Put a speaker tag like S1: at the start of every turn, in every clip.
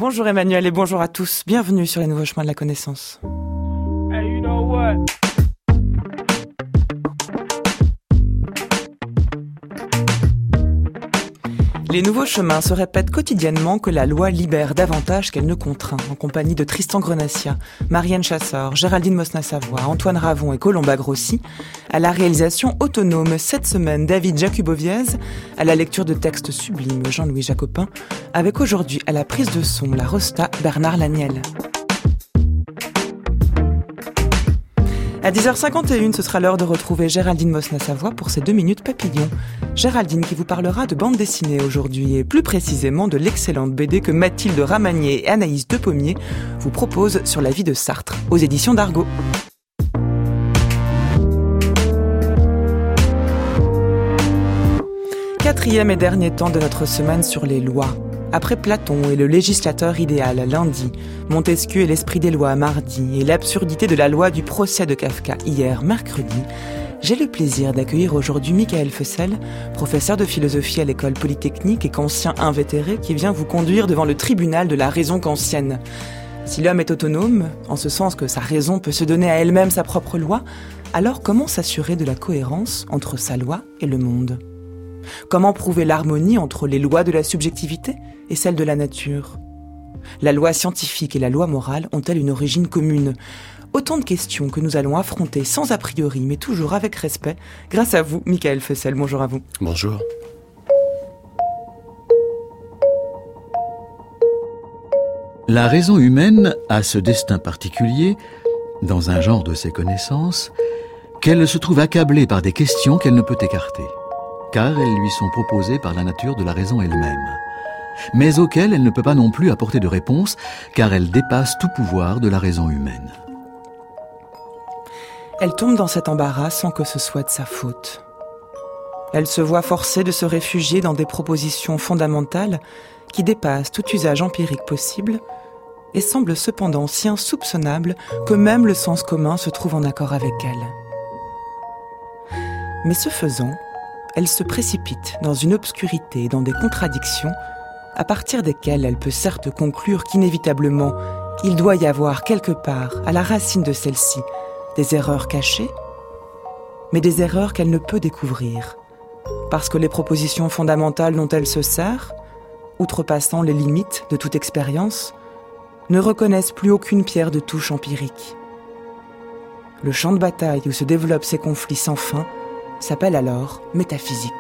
S1: Bonjour Emmanuel et bonjour à tous. Bienvenue sur les nouveaux chemins de la connaissance.
S2: Hey, you know what?
S1: Les nouveaux chemins se répètent quotidiennement que la loi libère davantage qu'elle ne contraint, en compagnie de Tristan Grenassia, Marianne Chassor, Géraldine Mosna-Savoie, Antoine Ravon et Colomba Grossi, à la réalisation autonome cette semaine David Jacuboviez, à la lecture de textes sublimes Jean-Louis Jacopin, avec aujourd'hui à la prise de son la Rosta Bernard Laniel. À 10h51, ce sera l'heure de retrouver Géraldine Mosna-Savoie pour ses 2 minutes papillons. Géraldine qui vous parlera de bande dessinée aujourd'hui et plus précisément de l'excellente BD que Mathilde Ramagnier et Anaïs Depommier vous proposent sur la vie de Sartre, aux éditions d'Argo. Quatrième et dernier temps de notre semaine sur les lois. Après Platon et le législateur idéal lundi, Montesquieu et l'esprit des lois mardi et l'absurdité de la loi du procès de Kafka hier mercredi, j'ai le plaisir d'accueillir aujourd'hui Michael Fessel, professeur de philosophie à l'école polytechnique et kantien invétéré qui vient vous conduire devant le tribunal de la raison kantienne. Si l'homme est autonome, en ce sens que sa raison peut se donner à elle-même sa propre loi, alors comment s'assurer de la cohérence entre sa loi et le monde ? Comment prouver l'harmonie entre les lois de la subjectivité et celles de la nature ? La loi scientifique et la loi morale ont-elles une origine commune ? Autant de questions que nous allons affronter sans a priori, mais toujours avec respect, grâce à vous, Michael Fessel. Bonjour à vous.
S3: Bonjour. La raison humaine a ce destin particulier, dans un genre de ses connaissances, qu'elle se trouve accablée par des questions qu'elle ne peut écarter, car elles lui sont proposées par la nature de la raison elle-même, mais auxquelles elle ne peut pas non plus apporter de réponse, car elles dépassent tout pouvoir de la raison humaine.
S1: Elle tombe dans cet embarras sans que ce soit de sa faute. Elle se voit forcée de se réfugier dans des propositions fondamentales qui dépassent tout usage empirique possible et semblent cependant si insoupçonnables que même le sens commun se trouve en accord avec elle. Mais ce faisant, elle se précipite dans une obscurité et dans des contradictions à partir desquelles elle peut certes conclure qu'inévitablement, il doit y avoir quelque part, à la racine de celle-ci, des erreurs cachées, mais des erreurs qu'elle ne peut découvrir, parce que les propositions fondamentales dont elle se sert, outrepassant les limites de toute expérience, ne reconnaissent plus aucune pierre de touche empirique. Le champ de bataille où se développent ces conflits sans fin s'appelle alors métaphysique.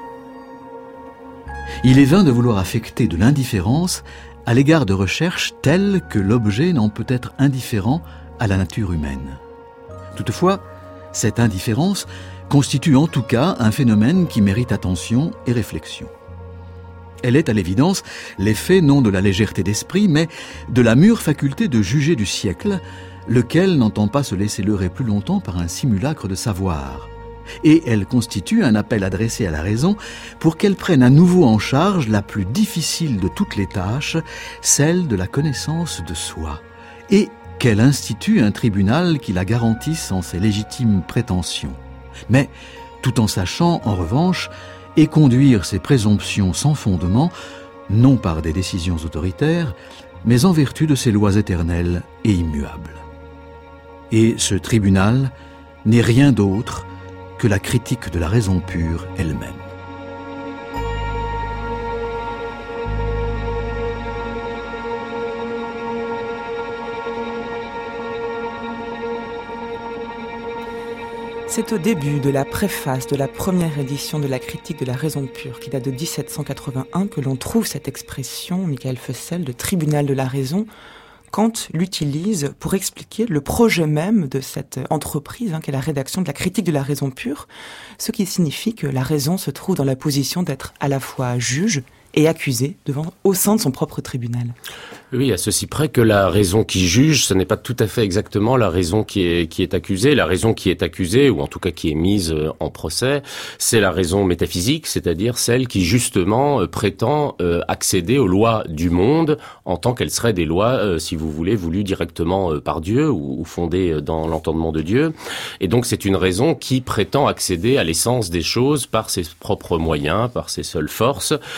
S3: Il est vain de vouloir affecter de l'indifférence à l'égard de recherches telles que l'objet n'en peut être indifférent à la nature humaine. Toutefois, cette indifférence constitue en tout cas un phénomène qui mérite attention et réflexion. Elle est à l'évidence l'effet non de la légèreté d'esprit, mais de la mûre faculté de juger du siècle, lequel n'entend pas se laisser leurrer plus longtemps par un simulacre de savoir. Et elle constitue un appel adressé à la raison pour qu'elle prenne à nouveau en charge la plus difficile de toutes les tâches, celle de la connaissance de soi, et qu'elle institue un tribunal qui la garantisse en ses légitimes prétentions. Mais, tout en sachant, en revanche, éconduire ses présomptions sans fondement, non par des décisions autoritaires, mais en vertu de ses lois éternelles et immuables. Et ce tribunal n'est rien d'autre que la critique de la raison pure elle-même.
S1: C'est au début de la préface de la première édition de la critique de la raison pure, qui date de 1781, que l'on trouve cette expression, Michael Fessel, de tribunal de la raison. Kant l'utilise pour expliquer le projet même de cette entreprise, qu'est la rédaction de la critique de la raison pure, ce qui signifie que la raison se trouve dans la position d'être à la fois juge et accusé au sein de son propre tribunal.
S4: Oui, à ceci près que la raison qui juge, ce n'est pas tout à fait exactement la raison qui est accusée. La raison qui est accusée, ou en tout cas qui est mise en procès, c'est la raison métaphysique, c'est-à-dire celle qui justement prétend accéder aux lois du monde en tant qu'elles seraient des lois, si vous voulez, voulues directement par Dieu ou fondées dans l'entendement de Dieu. Et donc c'est une raison qui prétend accéder à l'essence des choses par ses propres moyens, par ses seules forces, et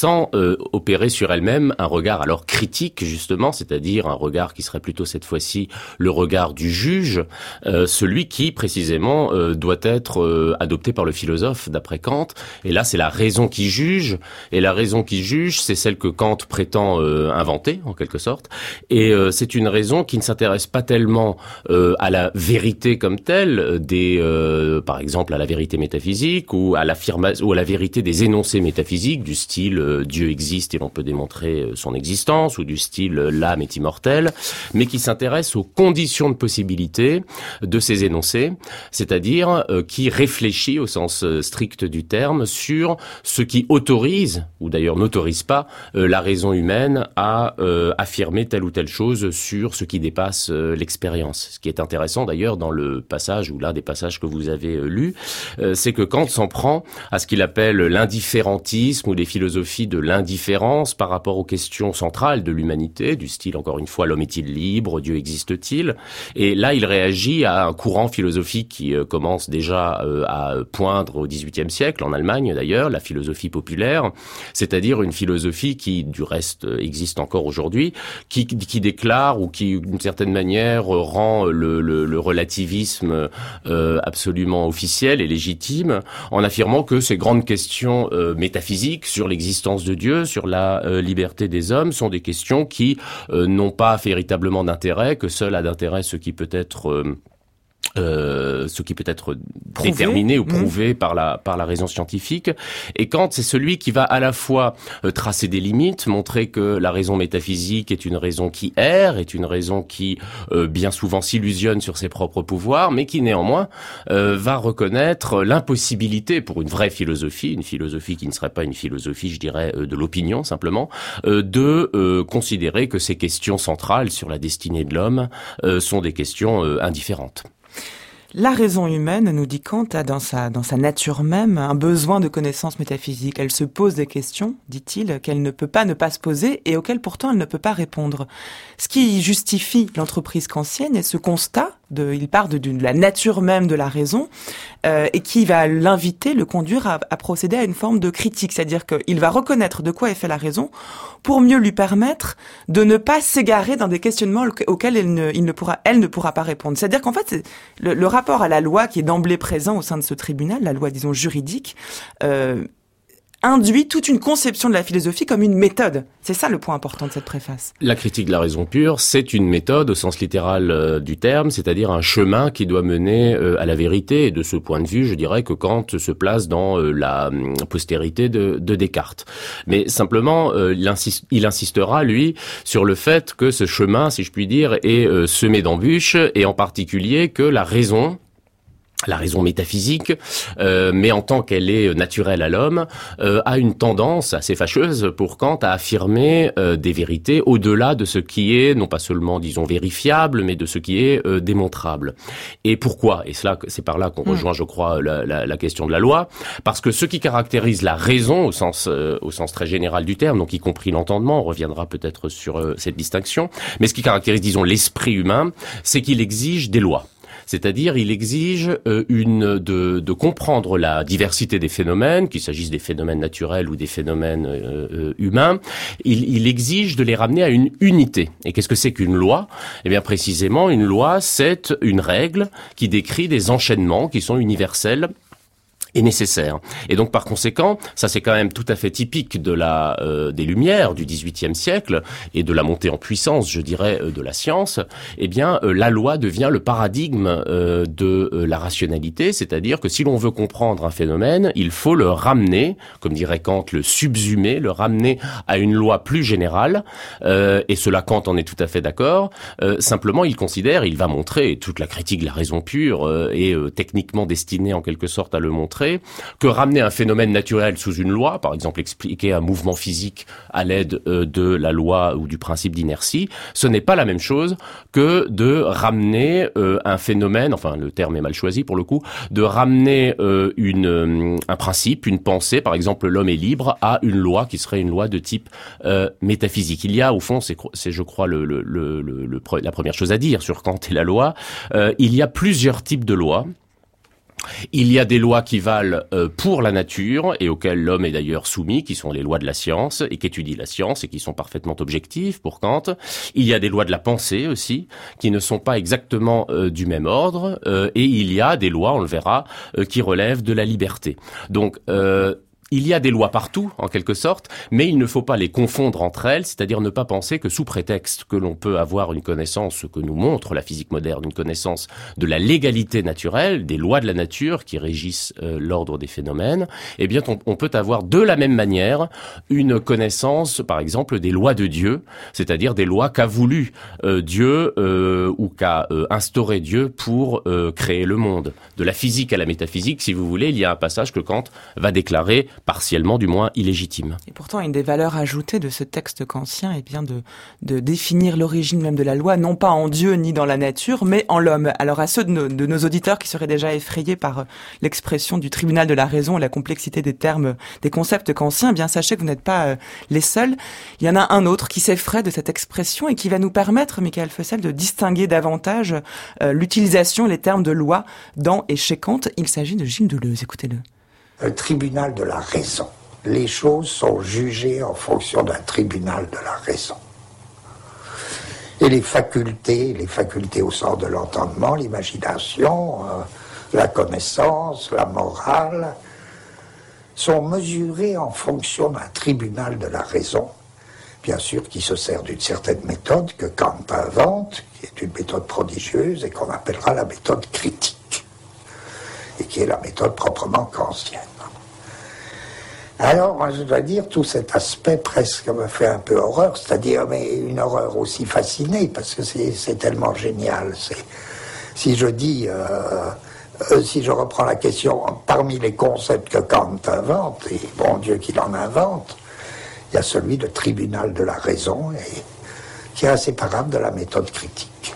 S4: sans opérer sur elle-même un regard alors critique justement, c'est-à-dire un regard qui serait plutôt cette fois-ci le regard du juge, celui qui précisément doit être adopté par le philosophe d'après Kant. Et là, c'est la raison qui juge, et la raison qui juge, c'est celle que Kant prétend inventer en quelque sorte. Et c'est une raison qui ne s'intéresse pas tellement à la vérité comme telle, par exemple à la vérité métaphysique ou à la vérité des énoncés métaphysiques du style Dieu existe et l'on peut démontrer son existence, ou du style l'âme est immortelle, mais qui s'intéresse aux conditions de possibilité de ces énoncés, c'est-à-dire qui réfléchit au sens strict du terme sur ce qui autorise, ou d'ailleurs n'autorise pas, la raison humaine à affirmer telle ou telle chose sur ce qui dépasse l'expérience. Ce qui est intéressant d'ailleurs dans le passage, ou l'un des passages que vous avez lu, c'est que Kant s'en prend à ce qu'il appelle l'indifférentisme ou les philosophies de l'indifférence par rapport aux questions centrales de l'humanité, du style, encore une fois, l'homme est-il libre, Dieu existe-t-il? Et là, il réagit à un courant philosophique qui commence déjà à poindre au XVIIIe siècle, en Allemagne d'ailleurs, la philosophie populaire, c'est-à-dire une philosophie qui, du reste, existe encore aujourd'hui, qui déclare ou qui, d'une certaine manière, rend le relativisme absolument officiel et légitime, en affirmant que ces grandes questions métaphysiques sur l'existence de Dieu, sur la liberté des hommes, sont des questions qui n'ont pas véritablement d'intérêt, que seul a d'intérêt ce qui peut être déterminé ou prouvé par la raison scientifique. Et Kant, c'est celui qui va à la fois tracer des limites, montrer que la raison métaphysique est une raison qui erre, est une raison qui bien souvent s'illusionne sur ses propres pouvoirs, mais qui néanmoins va reconnaître l'impossibilité pour une vraie philosophie, une philosophie qui ne serait pas une philosophie, je dirais, de l'opinion simplement, de considérer que ces questions centrales sur la destinée de l'homme sont des questions indifférentes.
S1: La raison humaine, nous dit Kant, a dans sa nature même un besoin de connaissance métaphysique. Elle se pose des questions, dit-il, qu'elle ne peut pas ne pas se poser et auxquelles pourtant elle ne peut pas répondre. Ce qui justifie l'entreprise kantienne est ce constat, il part de la nature même de la raison, et qui va l'inviter, le conduire à procéder à une forme de critique. C'est-à-dire qu'il va reconnaître de quoi est fait la raison pour mieux lui permettre de ne pas s'égarer dans des questionnements auxquels elle ne pourra pas répondre. C'est-à-dire qu'en fait, c'est le rapport à la loi qui est d'emblée présent au sein de ce tribunal, la loi, disons, juridique, induit toute une conception de la philosophie comme une méthode. C'est ça le point important de cette préface.
S4: La critique de la raison pure, c'est une méthode au sens littéral du terme, c'est-à-dire un chemin qui doit mener à la vérité. Et de ce point de vue, je dirais que Kant se place dans la postérité de Descartes. Mais simplement, il insistera, lui, sur le fait que ce chemin, si je puis dire, est semé d'embûches, et en particulier que la raison métaphysique, mais en tant qu'elle est naturelle à l'homme, a une tendance assez fâcheuse pour Kant à affirmer des vérités au-delà de ce qui est, non pas seulement, disons, vérifiable, mais de ce qui est démontrable. Et pourquoi? Et c'est par là qu'on rejoint, je crois, la question de la loi, parce que ce qui caractérise la raison au sens très général du terme, donc y compris l'entendement, on reviendra peut-être sur cette distinction, mais ce qui caractérise, disons, l'esprit humain, c'est qu'il exige des lois. C'est-à-dire, il exige de comprendre la diversité des phénomènes, qu'il s'agisse des phénomènes naturels ou des phénomènes humains. Il exige de les ramener à une unité. Et qu'est-ce que c'est qu'une loi? Eh bien, précisément, une loi, c'est une règle qui décrit des enchaînements qui sont universels est nécessaire. Et donc, par conséquent, ça c'est quand même tout à fait typique des Lumières du XVIIIe siècle et de la montée en puissance, je dirais, de la science. Eh bien, la loi devient le paradigme de la rationalité, c'est-à-dire que si l'on veut comprendre un phénomène, il faut le ramener, comme dirait Kant, le subsumer, le ramener à une loi plus générale. Et cela, Kant en est tout à fait d'accord. Simplement, il va montrer, et toute la critique de la raison pure est techniquement destinée en quelque sorte à le montrer, que ramener un phénomène naturel sous une loi, par exemple expliquer un mouvement physique à l'aide de la loi ou du principe d'inertie, ce n'est pas la même chose que de ramener un phénomène, enfin le terme est mal choisi pour le coup, de ramener un principe, une pensée, par exemple l'homme est libre, à une loi qui serait une loi de type métaphysique. Il y a au fond, c'est je crois la première chose à dire sur Kant et la loi, il y a plusieurs types de lois. Il y a des lois qui valent pour la nature et auxquelles l'homme est d'ailleurs soumis, qui sont les lois de la science et qu'étudie la science et qui sont parfaitement objectives pour Kant. Il y a des lois de la pensée aussi, qui ne sont pas exactement du même ordre. Et il y a des lois, on le verra, qui relèvent de la liberté. Donc, il y a des lois partout, en quelque sorte, mais il ne faut pas les confondre entre elles, c'est-à-dire ne pas penser que sous prétexte que l'on peut avoir une connaissance, ce que nous montre la physique moderne, une connaissance de la légalité naturelle, des lois de la nature qui régissent l'ordre des phénomènes, eh bien on peut avoir de la même manière une connaissance, par exemple, des lois de Dieu, c'est-à-dire des lois qu'a voulu Dieu ou qu'a instauré Dieu pour créer le monde. De la physique à la métaphysique, si vous voulez, il y a un passage que Kant va déclarer partiellement du moins illégitime.
S1: Et pourtant, une des valeurs ajoutées de ce texte kantien est bien de définir l'origine même de la loi, non pas en Dieu ni dans la nature, mais en l'homme. Alors à ceux de nos auditeurs qui seraient déjà effrayés par l'expression du tribunal de la raison et la complexité des termes, des concepts kantiens, eh bien sachez que vous n'êtes pas les seuls. Il y en a un autre qui s'effraie de cette expression et qui va nous permettre, Michael Fessel, de distinguer davantage l'utilisation, les termes de loi dans et chez Kant. Il s'agit de Gilles Deleuze, écoutez-le.
S5: Le tribunal de la raison. Les choses sont jugées en fonction d'un tribunal de la raison. Et les facultés au sens de l'entendement, l'imagination, la connaissance, la morale, sont mesurées en fonction d'un tribunal de la raison, bien sûr qui se sert d'une certaine méthode que Kant invente, qui est une méthode prodigieuse et qu'on appellera la méthode critique, et qui est la méthode proprement kantienne. Alors, moi, je dois dire, tout cet aspect presque me fait un peu horreur, c'est-à-dire, mais une horreur aussi fascinée, parce que c'est tellement génial. Si je dis, si je reprends la question, parmi les concepts que Kant invente, et bon Dieu qu'il en invente, il y a celui de tribunal de la raison, et qui est inséparable de la méthode critique.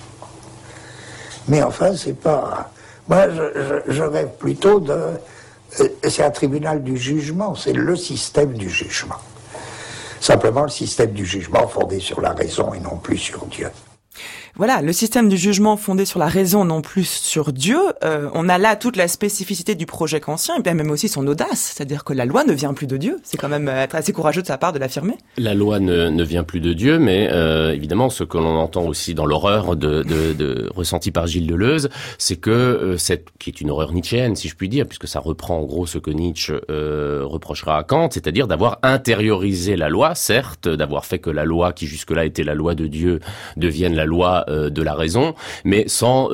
S5: Mais enfin, c'est pas... Moi, je rêve plutôt de... C'est un tribunal du jugement, c'est le système du jugement. Simplement le système du jugement fondé sur la raison et non plus sur Dieu.
S1: Voilà, le système du jugement fondé sur la raison, non plus sur Dieu. On a là toute la spécificité du projet kantien et bien même aussi son audace, c'est-à-dire que la loi ne vient plus de Dieu. C'est quand même assez courageux de sa part de l'affirmer.
S4: La loi ne vient plus de Dieu, mais évidemment, ce que l'on entend aussi dans l'horreur de ressentie par Gilles Deleuze, c'est que qui est une horreur nietzschéenne, si je puis dire, puisque ça reprend en gros ce que Nietzsche reprochera à Kant, c'est-à-dire d'avoir intériorisé la loi, certes, d'avoir fait que la loi qui jusque-là était la loi de Dieu devienne la loi de la raison, mais sans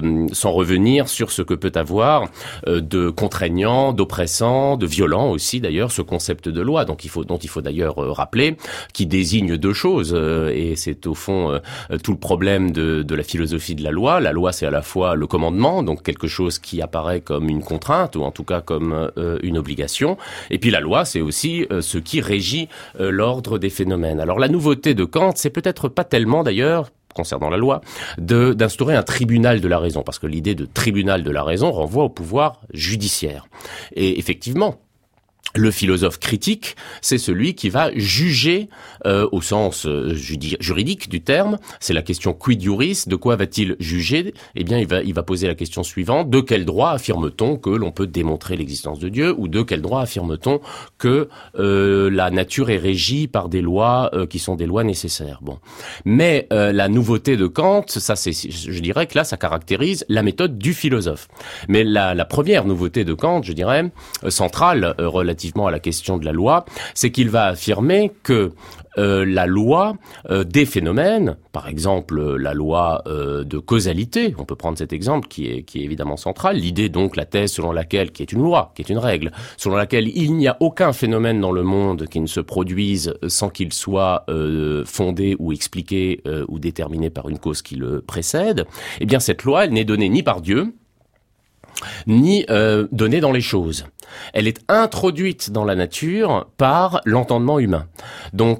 S4: revenir sur ce que peut avoir de contraignant, d'oppressant, de violent aussi d'ailleurs ce concept de loi, dont il faut d'ailleurs rappeler, qui désigne deux choses, et c'est au fond tout le problème de la philosophie de la loi. La loi, c'est à la fois le commandement, donc quelque chose qui apparaît comme une contrainte, ou en tout cas comme une obligation, et puis la loi, c'est aussi ce qui régit l'ordre des phénomènes. Alors la nouveauté de Kant, c'est peut-être pas tellement d'ailleurs, concernant la loi, d'instaurer un tribunal de la raison, parce que l'idée de tribunal de la raison renvoie au pouvoir judiciaire. Et effectivement, le philosophe critique, c'est celui qui va juger au sens juridique du terme. C'est la question quid juris, de quoi va-t-il juger ? Eh bien, il va poser la question suivante, de quel droit affirme-t-on que l'on peut démontrer l'existence de Dieu, ou de quel droit affirme-t-on que la nature est régie par des lois qui sont des lois nécessaires. Bon, mais la nouveauté de Kant, ça c'est, je dirais que là, ça caractérise la méthode du philosophe. Mais la première nouveauté de Kant, je dirais, centrale relativement à la question de la loi, c'est qu'il va affirmer que la loi des phénomènes, par exemple la loi de causalité, on peut prendre cet exemple qui est évidemment central, l'idée donc, la thèse selon laquelle, qui est une loi, qui est une règle, selon laquelle il n'y a aucun phénomène dans le monde qui ne se produise sans qu'il soit fondé ou expliqué ou déterminé par une cause qui le précède, eh bien cette loi, elle n'est donnée ni par Dieu, ni donnée dans les choses. Elle est introduite dans la nature par l'entendement humain. Donc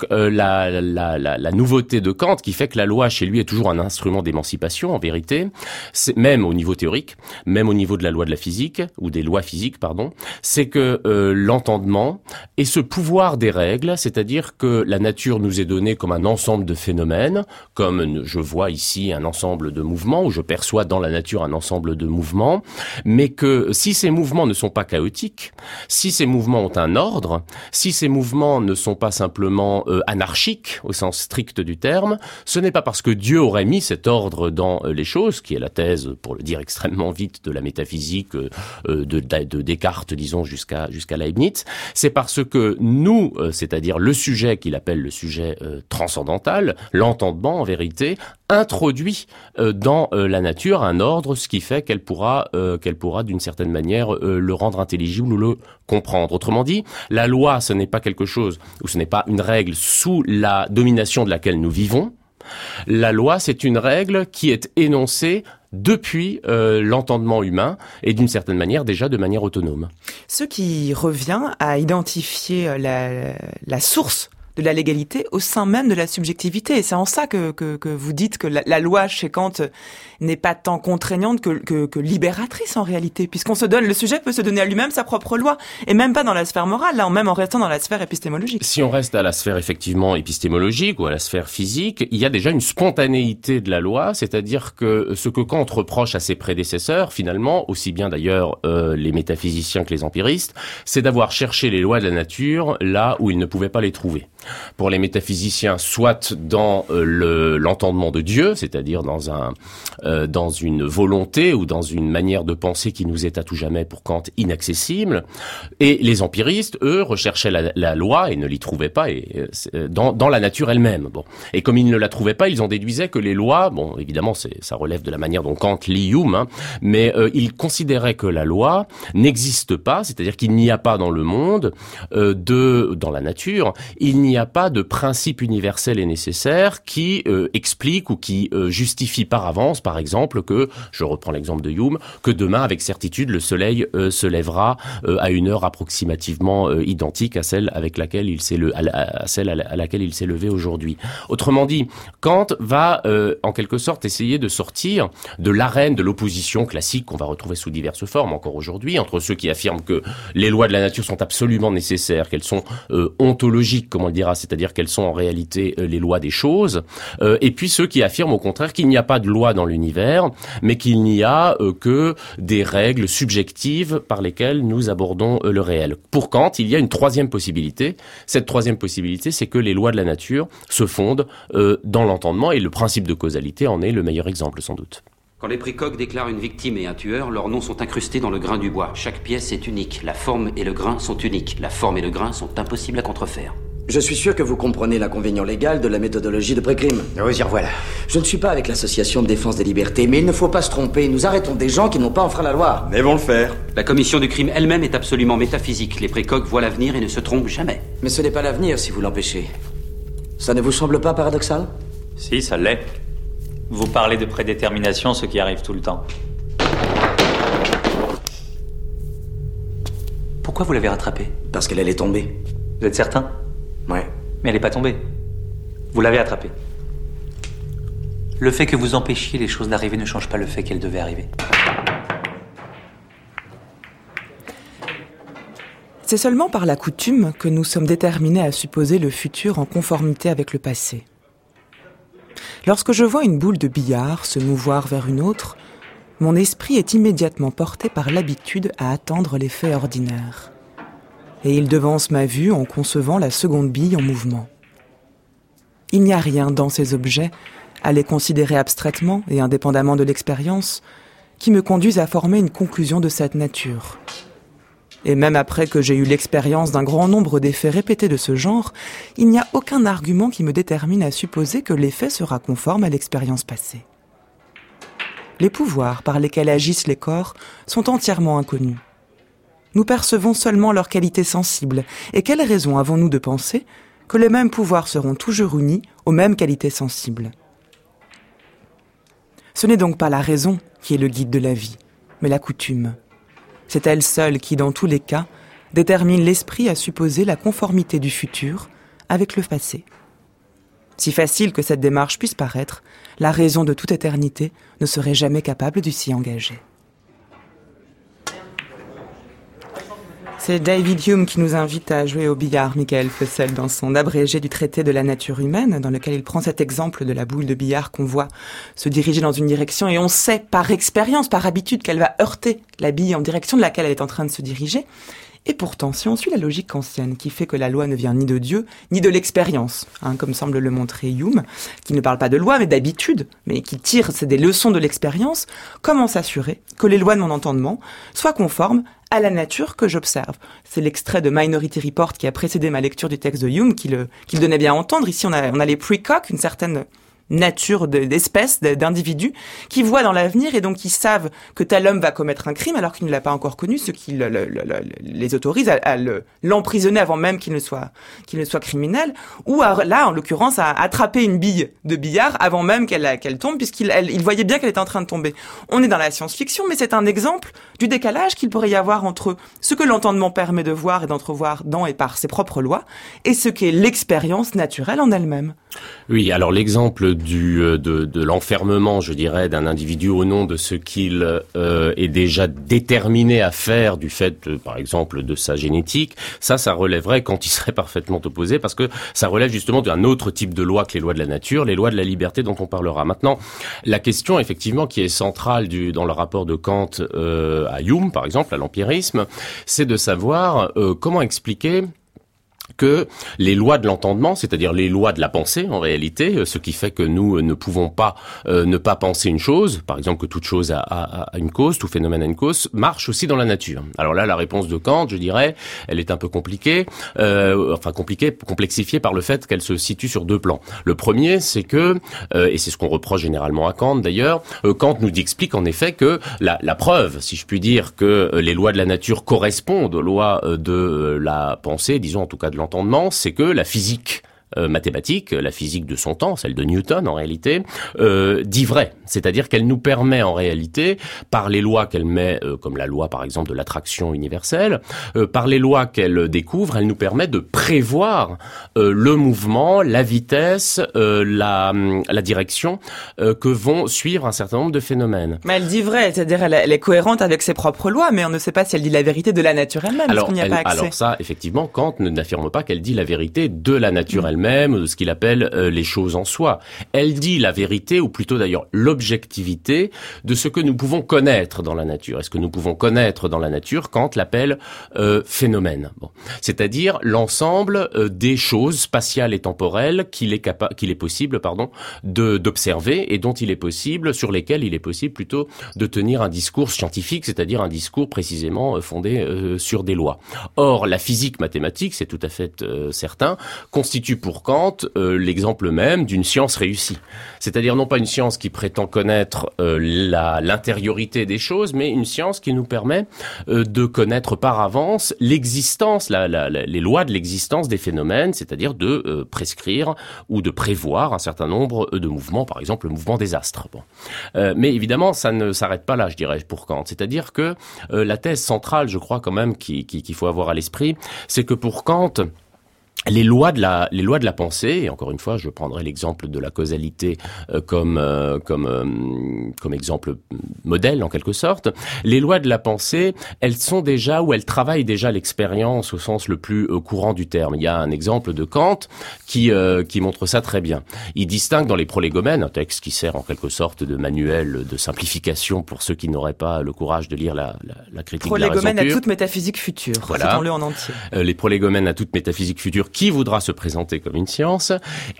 S4: la nouveauté de Kant, qui fait que la loi chez lui est toujours un instrument d'émancipation, en vérité, c'est, même au niveau théorique, même au niveau de la loi de la physique, ou des lois physiques, pardon, c'est que l'entendement et ce pouvoir des règles, c'est-à-dire que la nature nous est donnée comme un ensemble de phénomènes, comme je vois ici un ensemble de mouvements, ou je perçois dans la nature un ensemble de mouvements, mais que si ces mouvements ne sont pas chaotiques, si ces mouvements ont un ordre, si ces mouvements ne sont pas simplement anarchiques au sens strict du terme, ce n'est pas parce que Dieu aurait mis cet ordre dans les choses, qui est la thèse, pour le dire extrêmement vite, de la métaphysique de Descartes, disons, jusqu'à Leibniz, c'est parce que nous, c'est-à-dire le sujet qu'il appelle le sujet transcendantal, l'entendement en vérité, introduit dans la nature un ordre, ce qui fait qu'elle pourra d'une certaine manière le rendre intelligible ou le comprendre. Autrement dit, la loi, ce n'est pas quelque chose, ou ce n'est pas une règle sous la domination de laquelle nous vivons. La loi, c'est une règle qui est énoncée depuis l'entendement humain et d'une certaine manière déjà de manière autonome.
S1: Ce qui revient à identifier la source de la légalité au sein même de la subjectivité. Et c'est en ça que vous dites que la loi chez Kant n'est pas tant contraignante que libératrice en réalité, puisqu'on se donne, le sujet peut se donner à lui-même sa propre loi, et même pas dans la sphère morale, là, même en restant dans la sphère épistémologique.
S4: Si on reste à la sphère effectivement épistémologique ou à la sphère physique, il y a déjà une spontanéité de la loi, c'est-à-dire que ce que Kant reproche à ses prédécesseurs, finalement, aussi bien d'ailleurs les métaphysiciens que les empiristes, c'est d'avoir cherché les lois de la nature là où ils ne pouvaient pas les trouver. Pour les métaphysiciens, soit dans l'entendement de Dieu, c'est-à-dire dans une volonté ou dans une manière de penser qui nous est à tout jamais pour Kant inaccessible, et les empiristes, eux, recherchaient la loi et ne l'y trouvaient pas dans la nature elle-même. Bon. Et comme ils ne la trouvaient pas, ils en déduisaient que les lois, bon, évidemment, ça relève de la manière dont Kant lit Hume, mais ils considéraient que la loi n'existe pas, c'est-à-dire qu'il n'y a pas dans le monde, dans la nature, il n'y a pas de principe universel et nécessaire qui explique ou qui justifie par avance, par exemple, que, je reprends l'exemple de Hume, que demain, avec certitude, le soleil se lèvera à une heure approximativement identique à celle à laquelle il s'est levé aujourd'hui. Autrement dit, Kant va en quelque sorte essayer de sortir de l'arène de l'opposition classique qu'on va retrouver sous diverses formes encore aujourd'hui, entre ceux qui affirment que les lois de la nature sont absolument nécessaires, qu'elles sont ontologiques, comme on le dira, c'est-à-dire qu'elles sont en réalité les lois des choses, et puis ceux qui affirment au contraire qu'il n'y a pas de loi dans l'univers, mais qu'il n'y a que des règles subjectives par lesquelles nous abordons le réel. Pour Kant, il y a une troisième possibilité. Cette troisième possibilité, c'est que les lois de la nature se fondent dans l'entendement, et le principe de causalité en est le meilleur exemple, sans doute.
S6: Quand les précoques déclarent une victime et un tueur, leurs noms sont incrustés dans le grain du bois. Chaque pièce est unique. La forme et le grain sont uniques. La forme et le grain sont impossibles à contrefaire.
S7: Je suis sûr que vous comprenez l'inconvénient légal de la méthodologie de pré-crime.
S8: Oui, y revoilà.
S7: Je ne suis pas avec l'Association de défense des libertés, mais il ne faut pas se tromper. Nous arrêtons des gens qui n'ont pas enfreint la loi.
S8: Mais vont le faire.
S6: La commission du crime elle-même est absolument métaphysique. Les précoques voient l'avenir et ne se trompent jamais.
S7: Mais ce n'est pas l'avenir si vous l'empêchez. Ça ne vous semble pas paradoxal ?
S9: Si, ça l'est. Vous parlez de prédétermination, ce qui arrive tout le temps. Pourquoi vous l'avez rattrapée ?
S7: Parce qu'elle allait tomber.
S9: Vous êtes certain ?
S7: Ouais.
S9: Mais elle n'est pas tombée. Vous l'avez attrapée. Le fait que vous empêchiez les choses d'arriver ne change pas le fait qu'elles devaient arriver.
S1: C'est seulement par la coutume que nous sommes déterminés à supposer le futur en conformité avec le passé. Lorsque je vois une boule de billard se mouvoir vers une autre, mon esprit est immédiatement porté par l'habitude à attendre les faits ordinaires. Et il devance ma vue en concevant la seconde bille en mouvement. Il n'y a rien dans ces objets, à les considérer abstraitement et indépendamment de l'expérience, qui me conduise à former une conclusion de cette nature. Et même après que j'ai eu l'expérience d'un grand nombre d'effets répétés de ce genre, il n'y a aucun argument qui me détermine à supposer que l'effet sera conforme à l'expérience passée. Les pouvoirs par lesquels agissent les corps sont entièrement inconnus. Nous percevons seulement leurs qualités sensibles, et quelle raison avons-nous de penser que les mêmes pouvoirs seront toujours unis aux mêmes qualités sensibles ? Ce n'est donc pas la raison qui est le guide de la vie, mais la coutume. C'est elle seule qui, dans tous les cas, détermine l'esprit à supposer la conformité du futur avec le passé. Si facile que cette démarche puisse paraître, la raison de toute éternité ne serait jamais capable de s'y engager. C'est David Hume qui nous invite à jouer au billard, Michael Fussell, dans son abrégé du traité de la nature humaine, dans lequel il prend cet exemple de la boule de billard qu'on voit se diriger dans une direction et on sait par expérience, par habitude, qu'elle va heurter la bille en direction de laquelle elle est en train de se diriger. Et pourtant, si on suit la logique kantienne, qui fait que la loi ne vient ni de Dieu, ni de l'expérience, comme semble le montrer Hume, qui ne parle pas de loi, mais d'habitude, mais qui tire des leçons de l'expérience, comment s'assurer que les lois de mon entendement soient conformes à la nature que j'observe? C'est l'extrait de Minority Report qui a précédé ma lecture du texte de Hume qui le donnait bien à entendre. Ici, on a les precoq, une certaine nature d'espèces, d'individus, qui voient dans l'avenir et donc qui savent que tel homme va commettre un crime alors qu'il ne l'a pas encore connu, ce qui les autorise à l'emprisonner avant même qu'il ne soit criminel, ou là, en l'occurrence, à attraper une bille de billard avant même qu'elle tombe, puisqu'il voyait bien qu'elle était en train de tomber. On est dans la science-fiction, mais c'est un exemple du décalage qu'il pourrait y avoir entre ce que l'entendement permet de voir et d'entrevoir dans et par ses propres lois, et ce qu'est l'expérience naturelle en elle-même.
S4: Oui, alors l'exemple de l'enfermement, je dirais, d'un individu au nom de ce qu'il est déjà déterminé à faire du fait, par exemple, de sa génétique, ça relèverait quand il serait parfaitement opposé, parce que ça relève justement d'un autre type de loi que les lois de la nature, les lois de la liberté dont on parlera. Maintenant, la question, effectivement, qui est centrale dans le rapport de Kant à Hume, par exemple, à l'empirisme, c'est de savoir comment expliquer que les lois de l'entendement, c'est-à-dire les lois de la pensée en réalité, ce qui fait que nous ne pouvons pas ne pas penser une chose, par exemple que toute chose a une cause, tout phénomène a une cause, marche aussi dans la nature. Alors là, la réponse de Kant, je dirais, elle est un peu compliquée, complexifiée par le fait qu'elle se situe sur deux plans. Le premier, c'est que, et c'est ce qu'on reproche généralement à Kant d'ailleurs, Kant nous explique en effet que la preuve, si je puis dire, que les lois de la nature correspondent aux lois de la pensée, disons en tout cas de l'entendement, c'est que la physique mathématique, la physique de son temps, celle de Newton en réalité, dit vrai. C'est-à-dire qu'elle nous permet en réalité, par les lois qu'elle met, comme la loi par exemple de l'attraction universelle, par les lois qu'elle découvre, elle nous permet de prévoir le mouvement, la vitesse, la direction que vont suivre un certain nombre de phénomènes.
S1: Mais elle dit vrai, c'est-à-dire elle est cohérente avec ses propres lois, mais on ne sait pas si elle dit la vérité de la nature elle-même, parce qu'on n'y a pas accès.
S4: Alors ça, effectivement, Kant n'affirme pas qu'elle dit la vérité de la nature elle-même, de ce qu'il appelle les choses en soi. Elle dit la vérité, ou plutôt d'ailleurs l'objectivité de ce que nous pouvons connaître dans la nature. Est-ce que nous pouvons connaître dans la nature? Kant l'appelle phénomène. Bon. C'est-à-dire l'ensemble des choses spatiales et temporelles qu'il est possible d'observer et dont il est possible, sur lesquelles il est possible plutôt de tenir un discours scientifique, c'est-à-dire un discours précisément fondé sur des lois. Or, la physique mathématique, c'est tout à fait certain, constitue pour Kant l'exemple même d'une science réussie. C'est-à-dire non pas une science qui prétend connaître l'intériorité des choses, mais une science qui nous permet de connaître par avance l'existence, les lois de l'existence des phénomènes, c'est-à-dire de prescrire ou de prévoir un certain nombre de mouvements, par exemple le mouvement des astres. Bon. Mais évidemment, ça ne s'arrête pas là, je dirais, pour Kant. C'est-à-dire que la thèse centrale, je crois quand même qu'il faut avoir à l'esprit, c'est que pour Kant, les lois de la pensée, et encore une fois, je prendrai l'exemple de la causalité comme exemple modèle en quelque sorte. Les lois de la pensée, elles sont déjà, ou elles travaillent déjà l'expérience au sens le plus courant du terme. Il y a un exemple de Kant qui montre ça très bien. Il distingue dans les Prolégomènes, un texte qui sert en quelque sorte de manuel de simplification pour ceux qui n'auraient pas le courage de lire la critique de la raison pure.
S1: Prolégomène à toute métaphysique future.
S4: Voilà.
S1: Citons-le en entier.
S4: Les Prolégomènes à toute métaphysique future. Qui voudra se présenter comme une science?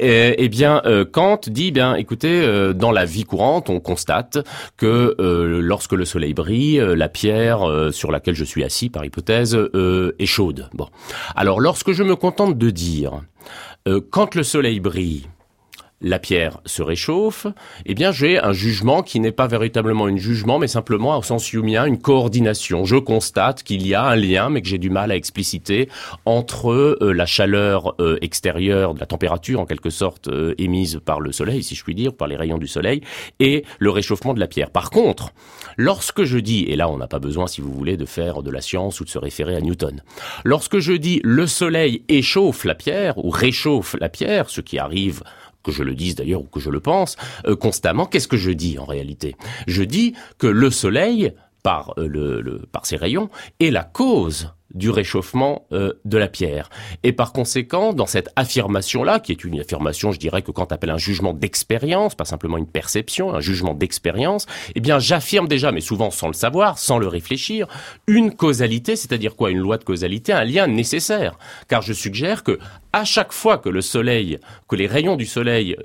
S4: Kant dit, écoutez, dans la vie courante, on constate que lorsque le soleil brille, la pierre sur laquelle je suis assis, par hypothèse, est chaude. Bon. Alors, lorsque je me contente de dire, quand le soleil brille, la pierre se réchauffe, eh bien j'ai un jugement qui n'est pas véritablement un jugement, mais simplement au sens humeien, une coordination. Je constate qu'il y a un lien, mais que j'ai du mal à expliciter, entre la chaleur extérieure, de la température en quelque sorte émise par le soleil, si je puis dire, par les rayons du soleil, et le réchauffement de la pierre. Par contre, lorsque je dis, et là on n'a pas besoin, si vous voulez, de faire de la science ou de se référer à Newton, lorsque je dis le soleil échauffe la pierre ou réchauffe la pierre, ce qui arrive, que je le dise d'ailleurs ou que je le pense, constamment, qu'est-ce que je dis en réalité ? Je dis que le soleil, par ses rayons, est la cause du réchauffement de la pierre. Et par conséquent, dans cette affirmation-là, qui est une affirmation, je dirais que quand on appelle un jugement d'expérience, pas simplement une perception, un jugement d'expérience, eh bien j'affirme déjà, mais souvent sans le savoir, sans le réfléchir, une causalité, c'est-à-dire quoi ? Une loi de causalité, un lien nécessaire. Car je suggère que à chaque fois que le soleil, que les rayons du soleil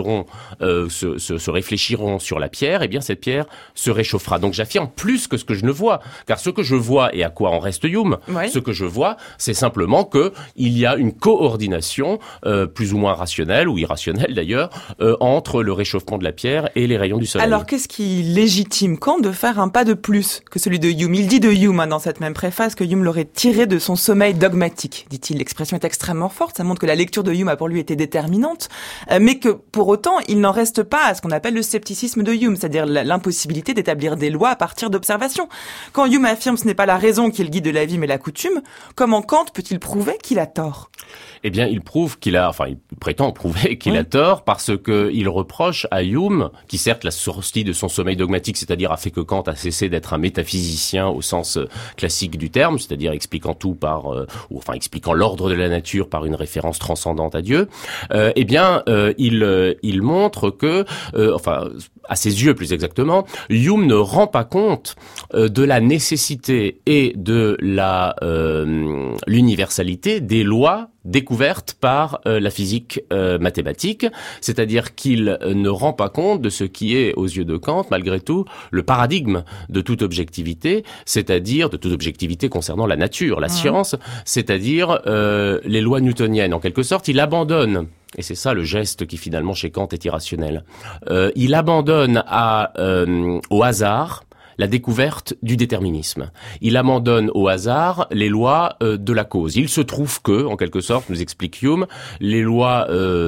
S4: se réfléchiront sur la pierre, eh bien cette pierre se réchauffera. Donc j'affirme plus que ce que je ne vois, car ce que je vois et à quoi en reste Hume, ce que je vois, c'est simplement que il y a une coordination plus ou moins rationnelle ou irrationnelle d'ailleurs entre le réchauffement de la pierre et les rayons du soleil.
S1: Alors qu'est-ce qui légitime Kant de faire un pas de plus que celui de Hume ? Il dit de Hume dans cette même préface que Hume l'aurait tiré de son sommeil dogmatique, dit-il. L'expression est extrêmement forte. Ça montre que la lecture de Hume a pour lui été déterminante, mais que pour autant, il n'en reste pas à ce qu'on appelle le scepticisme de Hume, c'est-à-dire l'impossibilité d'établir des lois à partir d'observations. Quand Hume affirme ce n'est pas la raison qui est le guide de la vie, mais la coutume, comment Kant peut-il prouver qu'il a tort ?
S4: Eh bien, il prétend prouver qu'il a tort parce que il reproche à Hume, qui certes l'a sorti de son sommeil dogmatique, c'est-à-dire a fait que Kant a cessé d'être un métaphysicien au sens classique du terme, c'est-à-dire expliquant tout expliquant l'ordre de la nature par une référence transcendante à Dieu. Il montre que, à ses yeux plus exactement, Hume ne rend pas compte de la nécessité et de l'universalité des lois découverte par la physique mathématique, c'est-à-dire qu'il ne rend pas compte de ce qui est, aux yeux de Kant, malgré tout, le paradigme de toute objectivité, c'est-à-dire de toute objectivité concernant la nature, la science, c'est-à-dire les lois newtoniennes. En quelque sorte, il abandonne, et c'est ça le geste qui finalement chez Kant est irrationnel, il abandonne au hasard la découverte du déterminisme. Il abandonne au hasard les lois de la cause. Il se trouve que, en quelque sorte, nous explique Hume, les lois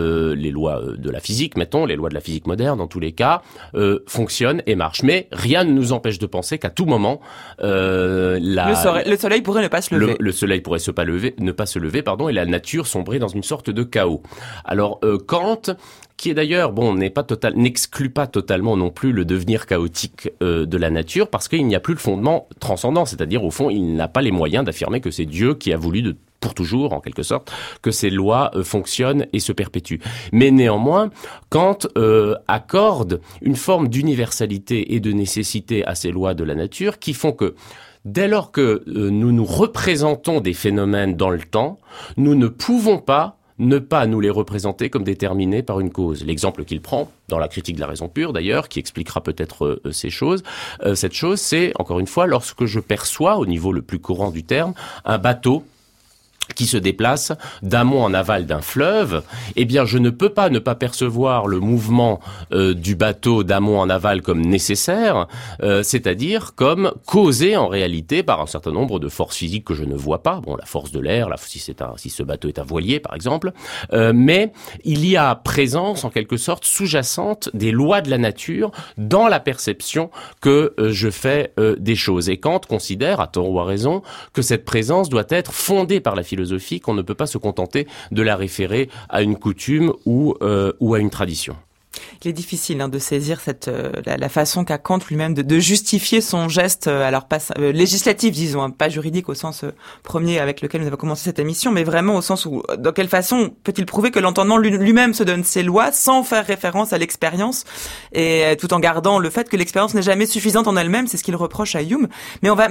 S4: de la physique, mettons, les lois de la physique moderne, dans tous les cas, fonctionnent et marchent. Mais rien ne nous empêche de penser qu'à tout moment, le soleil pourrait ne pas se lever. Le soleil pourrait ne pas se lever, et la nature sombrer dans une sorte de chaos. Alors, Kant, qui est d'ailleurs, n'exclut pas totalement non plus le devenir chaotique de la nature, parce qu'il n'y a plus le fondement transcendant, c'est-à-dire au fond, il n'a pas les moyens d'affirmer que c'est Dieu qui a voulu pour toujours, en quelque sorte, que ces lois fonctionnent et se perpétuent. Mais néanmoins, Kant accorde une forme d'universalité et de nécessité à ces lois de la nature qui font que dès lors que nous nous représentons des phénomènes dans le temps, nous ne pouvons pas ne pas nous les représenter comme déterminés par une cause. L'exemple qu'il prend dans la critique de la raison pure, d'ailleurs, qui expliquera peut-être cette chose, c'est, encore une fois, lorsque je perçois, au niveau le plus courant du terme, un bateau qui se déplace d'amont en aval d'un fleuve, eh bien je ne peux pas ne pas percevoir le mouvement du bateau d'amont en aval comme nécessaire, c'est-à-dire comme causé en réalité par un certain nombre de forces physiques que je ne vois pas, la force de l'air, si ce bateau est un voilier par exemple, mais il y a présence en quelque sorte sous-jacente des lois de la nature dans la perception que je fais des choses. Et Kant considère, à tort ou à raison, que cette présence doit être fondée par la philosophie, qu'on ne peut pas se contenter de la référer à une coutume ou à une tradition.
S1: Il est difficile de saisir la façon qu'a Kant lui-même de justifier son geste, alors pas législatif, disons, pas juridique au sens premier avec lequel nous avons commencé cette émission, mais vraiment au sens où, dans quelle façon peut-il prouver que l'entendement lui-même se donne ses lois sans faire référence à l'expérience, et tout en gardant le fait que l'expérience n'est jamais suffisante en elle-même, c'est ce qu'il reproche à Hume. Mais on va même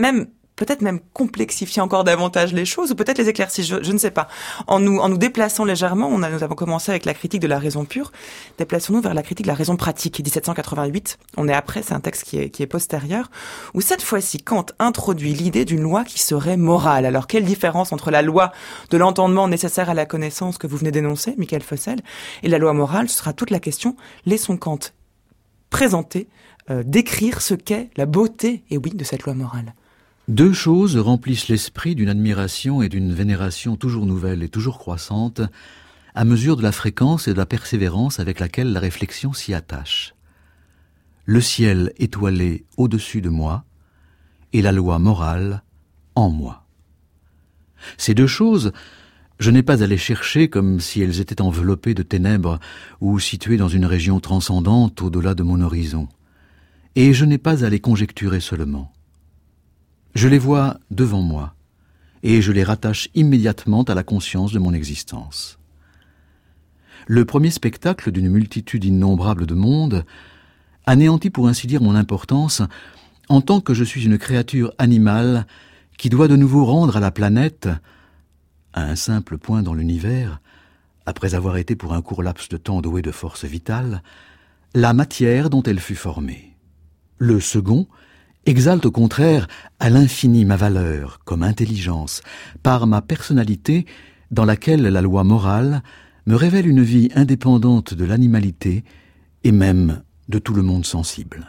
S1: peut-être même complexifier encore davantage les choses, ou peut-être les éclaircir, je ne sais pas. En nous déplaçant légèrement, nous avons commencé avec la critique de la raison pure, déplaçons-nous vers la critique de la raison pratique, 1788, on est après, c'est un texte qui est postérieur, où cette fois-ci, Kant introduit l'idée d'une loi qui serait morale. Alors, quelle différence entre la loi de l'entendement nécessaire à la connaissance que vous venez d'énoncer, Michael Fossel, et la loi morale? Ce sera toute la question. Laissons Kant présenter, décrire ce qu'est la beauté, et oui, de cette loi morale.
S3: Deux choses remplissent l'esprit d'une admiration et d'une vénération toujours nouvelles et toujours croissantes, à mesure de la fréquence et de la persévérance avec laquelle la réflexion s'y attache. Le ciel étoilé au-dessus de moi et la loi morale en moi. Ces deux choses, je n'ai pas à les chercher comme si elles étaient enveloppées de ténèbres ou situées dans une région transcendante au-delà de mon horizon. Et je n'ai pas à les conjecturer seulement. Je les vois devant moi, et je les rattache immédiatement à la conscience de mon existence. Le premier spectacle d'une multitude innombrable de mondes anéantit pour ainsi dire mon importance en tant que je suis une créature animale qui doit de nouveau rendre à la planète, à un simple point dans l'univers, après avoir été pour un court laps de temps douée de force vitale, la matière dont elle fut formée. Le second exalte au contraire à l'infini ma valeur comme intelligence, par ma personnalité dans laquelle la loi morale me révèle une vie indépendante de l'animalité et même de tout le monde sensible.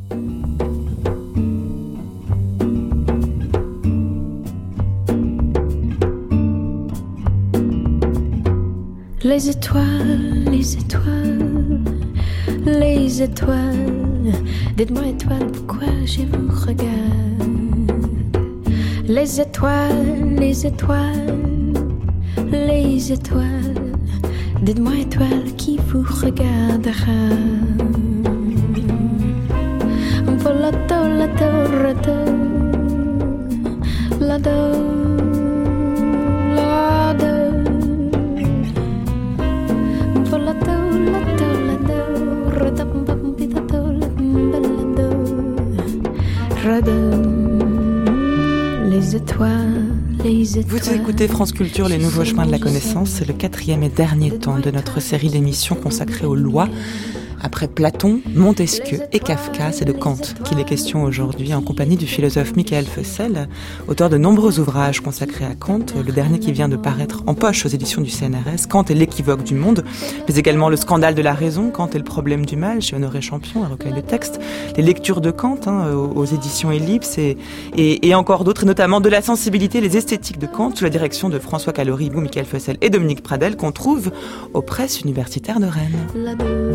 S8: Les étoiles, les étoiles, les étoiles, dites-moi étoiles, pourquoi je vous regarde. Les étoiles, les étoiles, les étoiles, dites-moi étoiles qui vous regardera. Volato, lato, rato, lado, lado. Les étoiles, les étoiles.
S1: Vous écoutez France Culture, les nouveaux chemins de la connaissance. C'est le 4e et dernier temps de notre série d'émissions consacrée aux lois. Après Platon, Montesquieu et Kafka, c'est de Kant qu'il est question aujourd'hui en compagnie du philosophe Michael Fossel, auteur de nombreux ouvrages consacrés à Kant, le dernier qui vient de paraître en poche aux éditions du CNRS, Kant et l'équivoque du monde, mais également le scandale de la raison, Kant et le problème du mal chez Honoré Champion, un recueil de textes, les lectures de Kant aux éditions Ellipse et encore d'autres, et notamment de la sensibilité, les esthétiques de Kant, sous la direction de François Caloribou, Michael Fossel et Dominique Pradel, qu'on trouve aux presses universitaires de Rennes.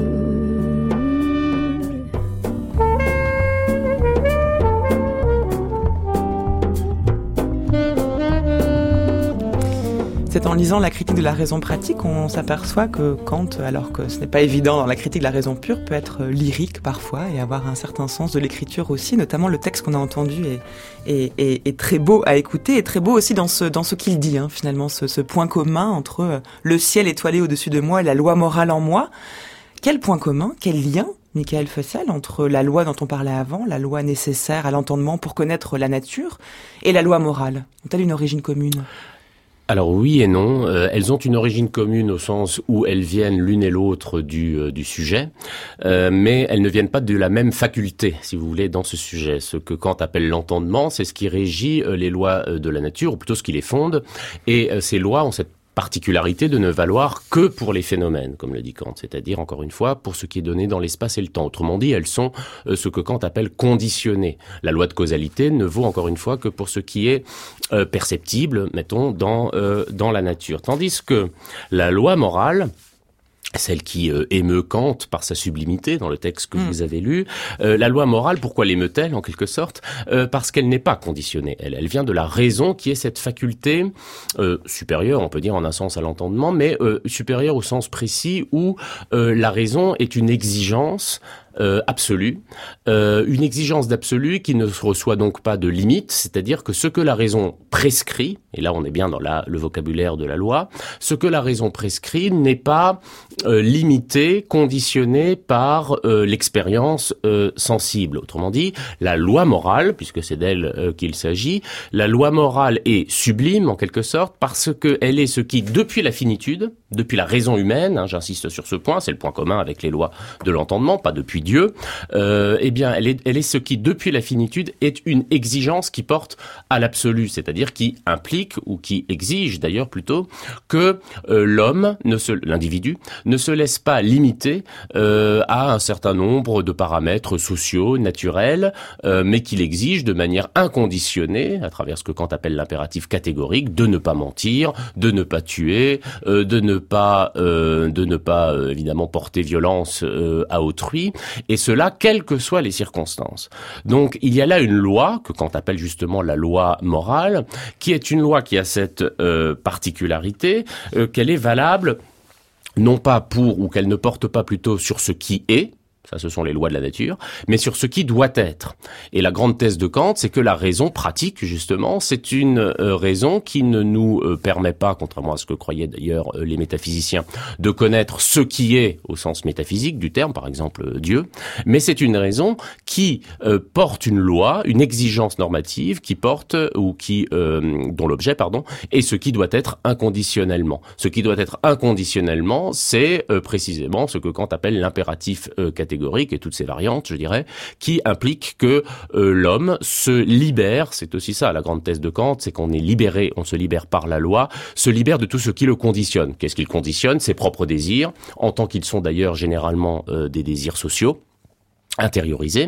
S1: C'est en lisant la critique de la raison pratique qu'on s'aperçoit que Kant, alors que ce n'est pas évident dans la critique de la raison pure, peut être lyrique parfois et avoir un certain sens de l'écriture aussi, notamment le texte qu'on a entendu est très beau à écouter et très beau aussi dans ce qu'il dit, finalement, ce point commun entre le ciel étoilé au-dessus de moi et la loi morale en moi. Quel point commun, quel lien, Michael Fossel, entre la loi dont on parlait avant, la loi nécessaire à l'entendement pour connaître la nature, et la loi morale? Ont-elles une origine commune?
S4: Alors oui et non, elles ont une origine commune au sens où elles viennent l'une et l'autre du sujet, mais elles ne viennent pas de la même faculté, si vous voulez, dans ce sujet. Ce que Kant appelle l'entendement, c'est ce qui régit les lois de la nature, ou plutôt ce qui les fonde, et ces lois ont cette particularité de ne valoir que pour les phénomènes, comme le dit Kant, c'est-à-dire, encore une fois, pour ce qui est donné dans l'espace et le temps. Autrement dit, elles sont ce que Kant appelle conditionnées. La loi de causalité ne vaut, encore une fois, que pour ce qui est perceptible, mettons, dans la nature. Tandis que la loi morale, celle qui émeut Kant par sa sublimité dans le texte que vous avez lu. La loi morale, pourquoi l'émeut-elle en quelque sorte? Parce qu'elle n'est pas conditionnée. Elle vient de la raison qui est cette faculté supérieure, on peut dire en un sens à l'entendement, mais supérieure au sens précis où la raison est une exigence absolue, une exigence d'absolu qui ne reçoit donc pas de limite, c'est-à-dire que ce que la raison prescrit, et là on est bien dans le vocabulaire de la loi, ce que la raison prescrit n'est pas limité, conditionné par l'expérience sensible. Autrement dit, la loi morale, puisque c'est d'elle qu'il s'agit, la loi morale est sublime en quelque sorte parce qu'elle est ce qui, depuis la finitude, depuis la raison humaine, j'insiste sur ce point, c'est le point commun avec les lois de l'entendement, pas depuis Dieu, eh bien, elle est ce qui, depuis la finitude, est une exigence qui porte à l'absolu, c'est-à-dire qui implique, ou qui exige d'ailleurs plutôt, que l'homme, l'individu, ne se laisse pas limiter à un certain nombre de paramètres sociaux, naturels, mais qu'il exige de manière inconditionnée, à travers ce que Kant appelle l'impératif catégorique, de ne pas mentir, de ne pas tuer, de ne pas évidemment porter violence à autrui, et cela quelles que soient les circonstances. Donc il y a là une loi que Kant appelle justement la loi morale, qui est une loi qui a cette particularité qu'elle est valable non pas pour, ou qu'elle ne porte pas plutôt sur ce qui est, ça ce sont les lois de la nature, mais sur ce qui doit être. Et la grande thèse de Kant, c'est que la raison pratique, justement, c'est une raison qui ne nous permet pas, contrairement à ce que croyaient d'ailleurs les métaphysiciens, de connaître ce qui est au sens métaphysique du terme, par exemple Dieu, mais c'est une raison qui porte une loi, une exigence normative qui porte, ou qui, dont l'objet, est ce qui doit être inconditionnellement. Ce qui doit être inconditionnellement, c'est précisément ce que Kant appelle l'impératif catégorique, et toutes ses variantes, je dirais, qui impliquent que l'homme se libère, c'est aussi ça la grande thèse de Kant, c'est qu'on est libéré, on se libère par la loi, se libère de tout ce qui le conditionne. Qu'est-ce qui le conditionne ? Ses propres désirs, en tant qu'ils sont d'ailleurs généralement des désirs sociaux, intériorisé,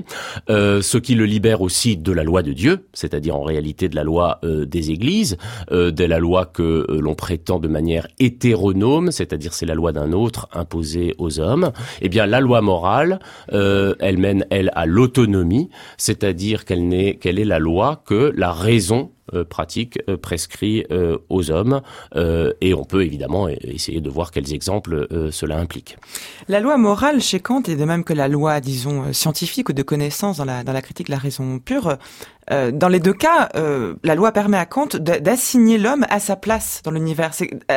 S4: ce qui le libère aussi de la loi de Dieu, c'est-à-dire en réalité de la loi des églises, de la loi que l'on prétend de manière hétéronome, c'est-à-dire c'est la loi d'un autre imposée aux hommes. Eh bien la loi morale, elle mène elle à l'autonomie, c'est-à-dire qu'elle est la loi que la raison pratique prescrit aux hommes, et on peut évidemment essayer de voir quels exemples cela implique.
S1: La loi morale chez Kant, et de même que la loi, disons, scientifique ou de connaissance dans la critique de la raison pure, dans les deux cas, la loi permet à Kant d'assigner l'homme à sa place dans l'univers.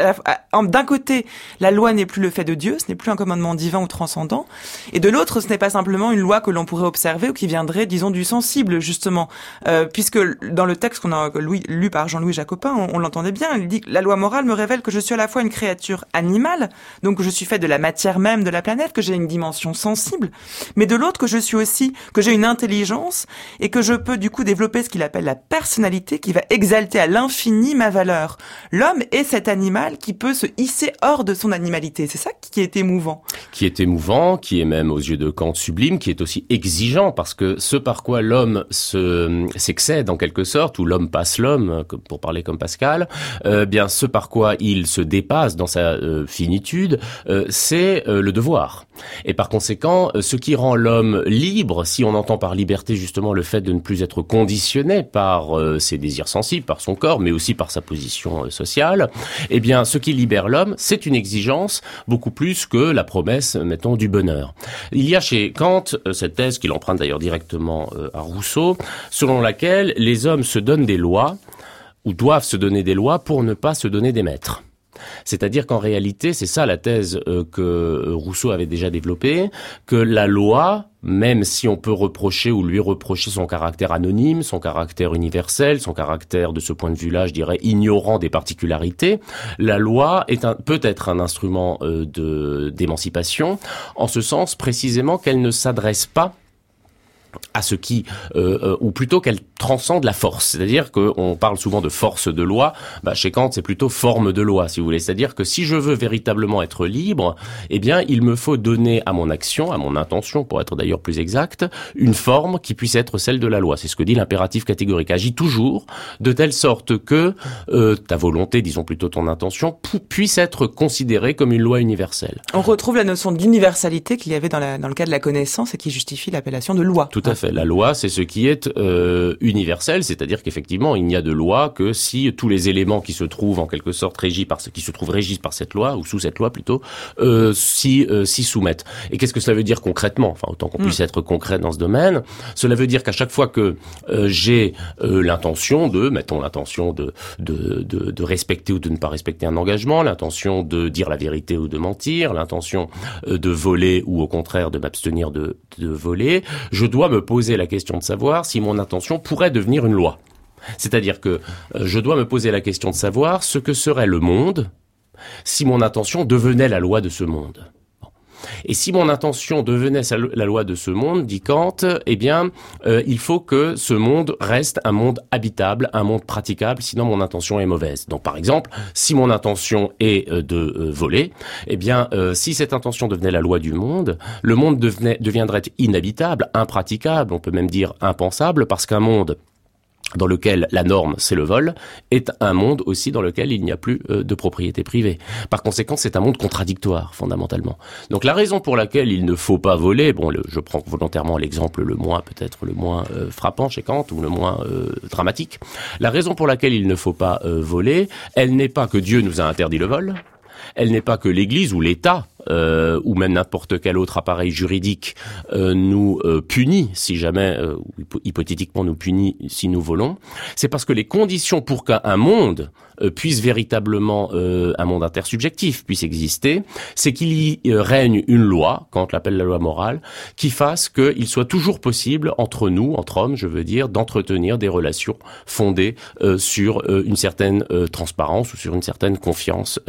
S1: D'un côté, la loi n'est plus le fait de Dieu, ce n'est plus un commandement divin ou transcendant, et de l'autre, ce n'est pas simplement une loi que l'on pourrait observer ou qui viendrait, disons, du sensible, justement, puisque dans le texte qu'on a lu par Jean-Louis Jacopin, on l'entendait bien, il dit que la loi morale me révèle que je suis à la fois une créature animale, donc que je suis fait de la matière même de la planète, que j'ai une dimension sensible, mais de l'autre que j'ai une intelligence et que je peux du coup développer ce qu'il appelle la personnalité qui va exalter à l'infini ma valeur. L'homme est cet animal qui peut se hisser hors de son animalité. C'est ça qui est émouvant. Qui est émouvant, qui est même aux yeux de Kant sublime, qui est aussi exigeant parce que ce par quoi l'homme s'excède en quelque sorte, ou l'homme passe l'homme, pour parler comme Pascal, bien ce par quoi il se dépasse dans sa finitude, c'est le devoir. Et par conséquent, ce qui rend l'homme libre, si on entend par liberté justement le fait de ne plus être conditionné par ses désirs sensibles, par son corps, mais aussi par sa position sociale, eh bien ce qui libère l'homme, c'est une exigence beaucoup plus que la promesse, mettons, du bonheur. Il y a chez Kant cette thèse qu'il emprunte d'ailleurs directement à Rousseau, selon laquelle les hommes se donnent des lois, ou doivent se donner des lois pour ne pas se donner des maîtres. C'est-à-dire qu'en réalité, c'est ça la thèse que Rousseau avait déjà développée, que la loi, même si on peut reprocher ou lui reprocher son caractère anonyme, son caractère universel, son caractère, de ce point de vue-là, je dirais, ignorant des particularités, la loi peut être un instrument d'émancipation, en ce sens précisément qu'elle ne s'adresse pas à ce qui, ou plutôt qu'elle transcende la force. C'est-à-dire qu'on parle souvent de force de loi, chez Kant c'est plutôt forme de loi, si vous voulez. C'est-à-dire que si je veux véritablement être libre, eh bien il me faut donner à mon action, à mon intention, pour être d'ailleurs plus exact, une forme qui puisse être celle de la loi. C'est ce que dit l'impératif catégorique. Agis toujours de telle sorte que ta volonté, disons plutôt ton intention, puisse être considérée comme une loi universelle. On retrouve la notion d'universalité qu'il y avait dans le cas de la connaissance et qui justifie l'appellation de loi. Tout
S4: à fait. La loi, c'est ce qui est universel, c'est-à-dire qu'effectivement, il n'y a de loi que si tous les éléments qui se trouvent en quelque sorte régis par cette loi, ou sous cette loi plutôt, s'y soumettent. Et qu'est-ce que cela veut dire concrètement? Enfin, autant qu'on puisse être concret dans ce domaine. Cela veut dire qu'à chaque fois que j'ai l'intention de respecter ou de ne pas respecter un engagement, l'intention de dire la vérité ou de mentir, l'intention de voler ou au contraire de m'abstenir de voler, je dois me poser la question de savoir si mon intention pourrait devenir une loi. C'est-à-dire que je dois me poser la question de savoir ce que serait le monde si mon intention devenait la loi de ce monde. Et si mon intention devenait la loi de ce monde, dit Kant, eh bien, il faut que ce monde reste un monde habitable, un monde praticable, sinon mon intention est mauvaise. Donc, par exemple, si mon intention est de voler, eh bien, si cette intention devenait la loi du monde, le monde deviendrait inhabitable, impraticable, on peut même dire impensable, parce qu'un monde dans lequel la norme, c'est le vol, est un monde aussi dans lequel il n'y a plus de propriété privée. Par conséquent, c'est un monde contradictoire, fondamentalement. Donc la raison pour laquelle il ne faut pas voler, je prends volontairement l'exemple le moins frappant chez Kant, ou le moins dramatique. La raison pour laquelle il ne faut pas voler, elle n'est pas que Dieu nous a interdit le vol, elle n'est pas que l'Église ou l'État, ou même n'importe quel autre appareil juridique nous punit si jamais, hypothétiquement nous punit si nous volons. C'est parce que les conditions pour qu'un monde puisse véritablement, un monde intersubjectif puisse exister, c'est qu'il y règne une loi, Kant l'appelle la loi morale, qui fasse qu'il soit toujours possible entre nous, entre hommes, je veux dire, d'entretenir des relations fondées sur une certaine transparence ou sur une certaine confiance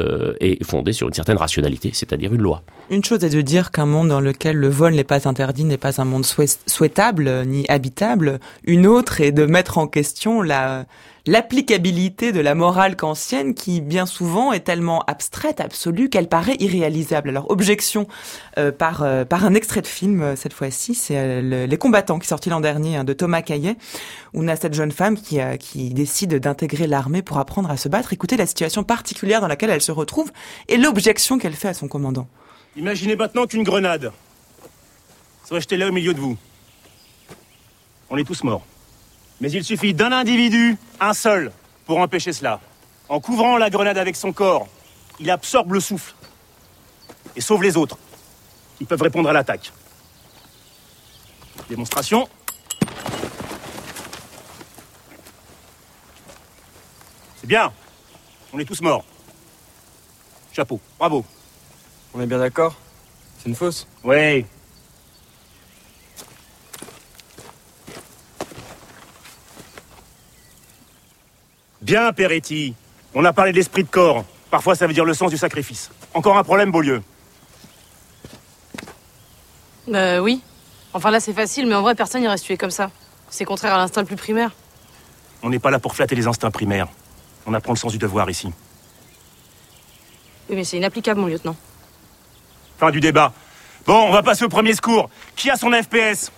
S4: et fondées sur une certaine rationalité, c'est-à-dire une loi.
S1: Une chose est de dire qu'un monde dans lequel le vol n'est pas interdit n'est pas un monde souhaitable ni habitable. Une autre est de mettre en question l'applicabilité de la morale kantienne qui, bien souvent, est tellement abstraite, absolue, qu'elle paraît irréalisable. Alors, objection par un extrait de film, cette fois-ci, c'est Les Combattants, qui est sorti l'an dernier, de Thomas Caillet, où on a cette jeune femme qui décide d'intégrer l'armée pour apprendre à se battre. Écoutez la situation particulière dans laquelle elle se retrouve et l'objection qu'elle fait à son commandant.
S10: Imaginez maintenant qu'une grenade soit jetée là au milieu de vous. On est tous morts. Mais il suffit d'un individu, un seul, pour empêcher cela. En couvrant la grenade avec son corps, il absorbe le souffle et sauve les autres, qui peuvent répondre à l'attaque. Démonstration. C'est bien. On est tous morts. Chapeau. Bravo.
S11: On est bien d'accord? C'est une fausse?
S10: Oui. Bien, Peretti. On a parlé de l'esprit de corps. Parfois, ça veut dire le sens du sacrifice. Encore un problème, Beaulieu?
S12: Oui. Enfin, là, c'est facile, mais en vrai, personne n'irait se tuer comme ça. C'est contraire à l'instinct le plus primaire.
S10: On n'est pas là pour flatter les instincts primaires. On apprend le sens du devoir ici.
S12: Oui, mais c'est inapplicable, mon lieutenant.
S10: Fin du débat. Bon, on va passer au premier secours. Qui a son FPS?